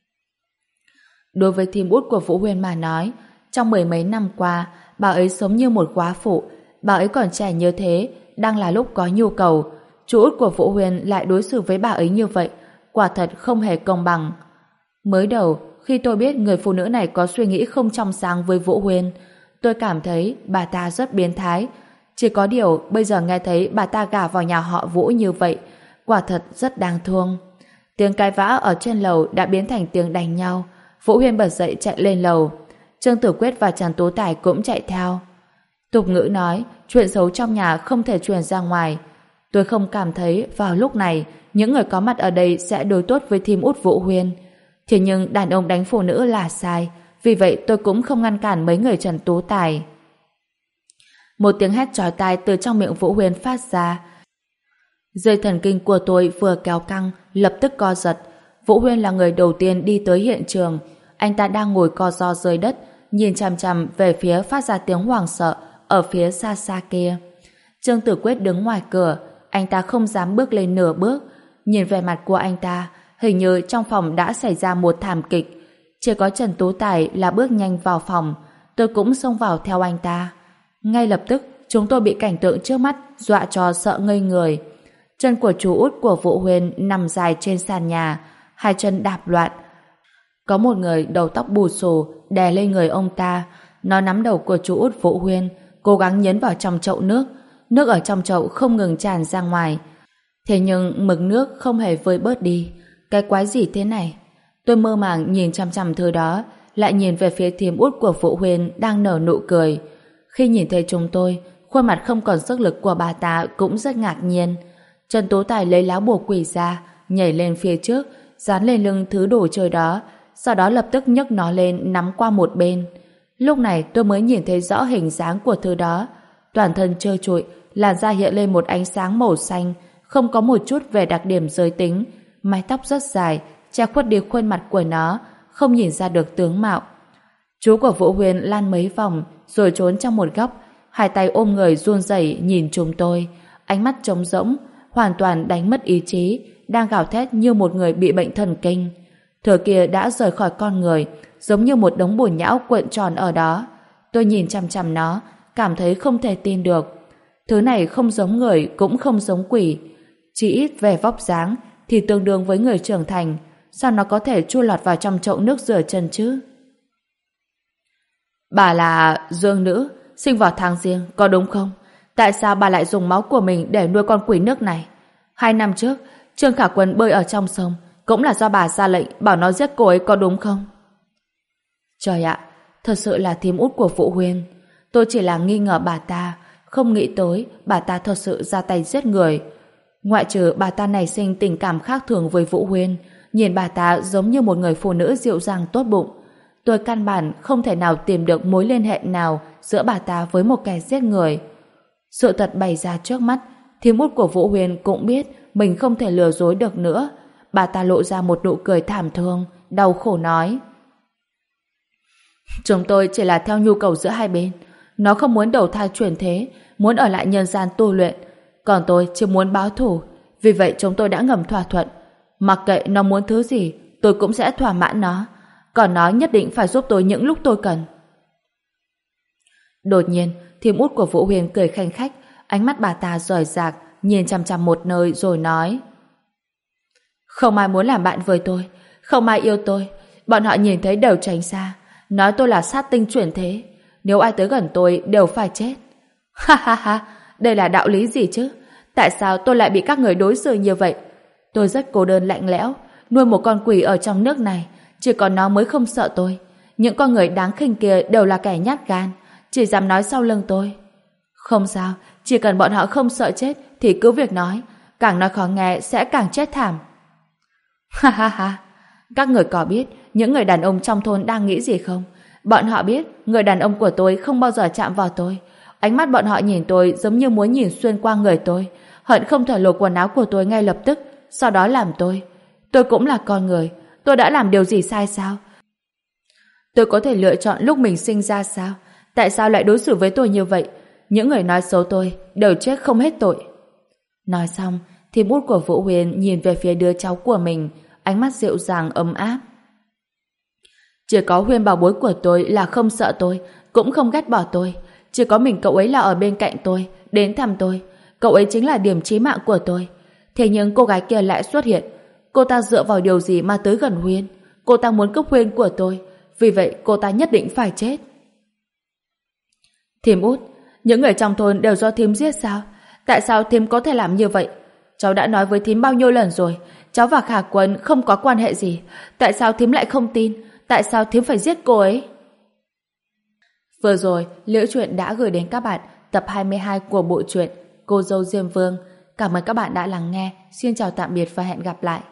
Đối với thím út của Vũ Huyên mà nói, trong mười mấy năm qua bà ấy sống như một góa phụ. Bà ấy còn trẻ như thế, đang là lúc có nhu cầu. Chú út của Vũ Huyên lại đối xử với bà ấy như vậy, quả thật không hề công bằng. Mới đầu khi tôi biết người phụ nữ này có suy nghĩ không trong sáng với Vũ Huyên, tôi cảm thấy bà ta rất biến thái. Chỉ có điều bây giờ nghe thấy bà ta gả vào nhà họ Vũ như vậy, quả thật rất đáng thương. Tiếng cãi vã ở trên lầu đã biến thành tiếng đánh nhau. Vũ Huyên bật dậy chạy lên lầu. Trương Tử Quyết và Trần Tố Tài cũng chạy theo. Tục ngữ nói chuyện xấu trong nhà không thể truyền ra ngoài. Tôi không cảm thấy vào lúc này những người có mặt ở đây sẽ đối tốt với thím út Vũ Huyên. Thế nhưng đàn ông đánh phụ nữ là sai, vì vậy tôi cũng không ngăn cản mấy người Trần Tố Tài. Một tiếng hét chói tai từ trong miệng Vũ Huyên phát ra. Dây thần kinh của tôi vừa kéo căng, lập tức co giật. Vũ Huyên là người đầu tiên đi tới hiện trường. Anh ta đang ngồi co ro dưới đất, nhìn chằm chằm về phía phát ra tiếng hoảng sợ ở phía xa xa kia. Trương Tử Quyết đứng ngoài cửa, anh ta không dám bước lên nửa bước. Nhìn vẻ mặt của anh ta, hình như trong phòng đã xảy ra một thảm kịch. Chỉ có Trần Tú Tài là bước nhanh vào phòng. Tôi cũng xông vào theo anh ta. Ngay lập tức chúng tôi bị cảnh tượng trước mắt dọa cho sợ ngây người. Chân của chú út của Vũ Huyên nằm dài trên sàn nhà, hai chân đạp loạn. Có một người đầu tóc bù xù đè lên người ông ta. Nó nắm đầu của chú út Vũ Huyên, cố gắng nhấn vào trong chậu nước. Nước ở trong chậu không ngừng tràn ra ngoài. Thế nhưng mực nước không hề vơi bớt đi. Cái quái gì thế này? Tôi mơ màng nhìn chằm chằm thứ đó, lại nhìn về phía thím út của Vũ Huyên đang nở nụ cười. Khi nhìn thấy chúng tôi, khuôn mặt không còn sức lực của bà ta cũng rất ngạc nhiên. Trần Tố Tài lấy lá bùa quỷ ra, nhảy lên phía trước, dán lên lưng thứ đồ chơi đó, sau đó lập tức nhấc nó lên nắm qua một bên. Lúc này tôi mới nhìn thấy rõ hình dáng của thứ đó. Toàn thân trơ trụi, làn da hiện lên một ánh sáng màu xanh, không có một chút về đặc điểm giới tính, mái tóc rất dài, che khuất đi khuôn mặt của nó, không nhìn ra được tướng mạo. Chú của Vũ Huyên lan mấy vòng, rồi trốn trong một góc, hai tay ôm người run rẩy nhìn chúng tôi, ánh mắt trống rỗng, hoàn toàn đánh mất ý chí, đang gào thét như một người bị bệnh thần kinh. Thứ kia đã rời khỏi con người, giống như một đống bùn nhão cuộn tròn ở đó. Tôi nhìn chằm chằm nó, cảm thấy không thể tin được. Thứ này không giống người, cũng không giống quỷ. Chỉ ít về vóc dáng thì tương đương với người trưởng thành. Sao nó có thể chui lọt vào trong chậu nước rửa chân chứ? Bà là dương nữ, sinh vào tháng giêng, có đúng không? Tại sao bà lại dùng máu của mình để nuôi con quỷ nước này? Hai năm trước, Trương Khả Quân bơi ở trong sông, cũng là do bà ra lệnh bảo nó giết cô ấy, có đúng không? Trời ạ, thật sự là thím út của Vũ Huyên. Tôi chỉ là nghi ngờ bà ta, không nghĩ tới bà ta thật sự ra tay giết người. Ngoại trừ bà ta nảy sinh tình cảm khác thường với Vũ Huyên, nhìn bà ta giống như một người phụ nữ dịu dàng tốt bụng. Tôi căn bản không thể nào tìm được mối liên hệ nào giữa bà ta với một kẻ giết người. Sự thật bày ra trước mắt, thím út của Vũ Huyên cũng biết mình không thể lừa dối được nữa. Bà ta lộ ra một nụ cười thảm thương, đau khổ nói: chúng tôi chỉ là theo nhu cầu giữa hai bên. Nó không muốn đầu thai chuyển thế, muốn ở lại nhân gian tu luyện, còn tôi chỉ muốn báo thù. Vì vậy chúng tôi đã ngầm thỏa thuận, mặc kệ nó muốn thứ gì, tôi cũng sẽ thỏa mãn nó, còn nó nhất định phải giúp tôi những lúc tôi cần. Đột nhiên, thím út của Vũ Huyền cười khanh khách, ánh mắt bà ta rời rạc, nhìn chằm chằm một nơi rồi nói: không ai muốn làm bạn với tôi, không ai yêu tôi, bọn họ nhìn thấy đều tránh xa, nói tôi là sát tinh chuyển thế, nếu ai tới gần tôi đều phải chết. Ha ha ha, đây là đạo lý gì chứ? Tại sao tôi lại bị các người đối xử như vậy? Tôi rất cô đơn lạnh lẽo, nuôi một con quỷ ở trong nước này, chỉ có nó mới không sợ tôi. Những con người đáng khinh kia đều là kẻ nhát gan, chỉ dám nói sau lưng tôi. Không sao, chỉ cần bọn họ không sợ chết thì cứ việc nói, càng nói khó nghe sẽ càng chết thảm. Ha ha ha, các người có biết những người đàn ông trong thôn đang nghĩ gì không? Bọn họ biết người đàn ông của tôi không bao giờ chạm vào tôi. Ánh mắt bọn họ nhìn tôi giống như muốn nhìn xuyên qua người tôi, hận không thể lột quần áo của tôi ngay lập tức, sau đó làm tôi. Tôi cũng là con người, tôi đã làm điều gì sai sao? Tôi có thể lựa chọn lúc mình sinh ra sao? Tại sao lại đối xử với tôi như vậy? Những người nói xấu tôi đều chết không hết tội. Nói xong thì bút của Vũ Huyền nhìn về phía đứa cháu của mình, ánh mắt dịu dàng ấm áp. Chỉ có Huyền bảo bối của tôi là không sợ tôi, cũng không ghét bỏ tôi. Chỉ có mình cậu ấy là ở bên cạnh tôi, đến thăm tôi. Cậu ấy chính là điểm chí mạng của tôi. Thế nhưng cô gái kia lại xuất hiện. Cô ta dựa vào điều gì mà tới gần Huyền? Cô ta muốn cướp Huyền của tôi, vì vậy cô ta nhất định phải chết. Thím út, những người trong thôn đều do thím giết sao? Tại sao thím có thể làm như vậy? Cháu đã nói với thím bao nhiêu lần rồi, cháu và Khả Quân không có quan hệ gì. Tại sao thím lại không tin? Tại sao thím phải giết cô ấy? Vừa rồi, Liễu Chuyện đã gửi đến các bạn tập hai mươi hai của bộ truyện Cô dâu Diêm Vương. Cảm ơn các bạn đã lắng nghe. Xin chào tạm biệt và hẹn gặp lại.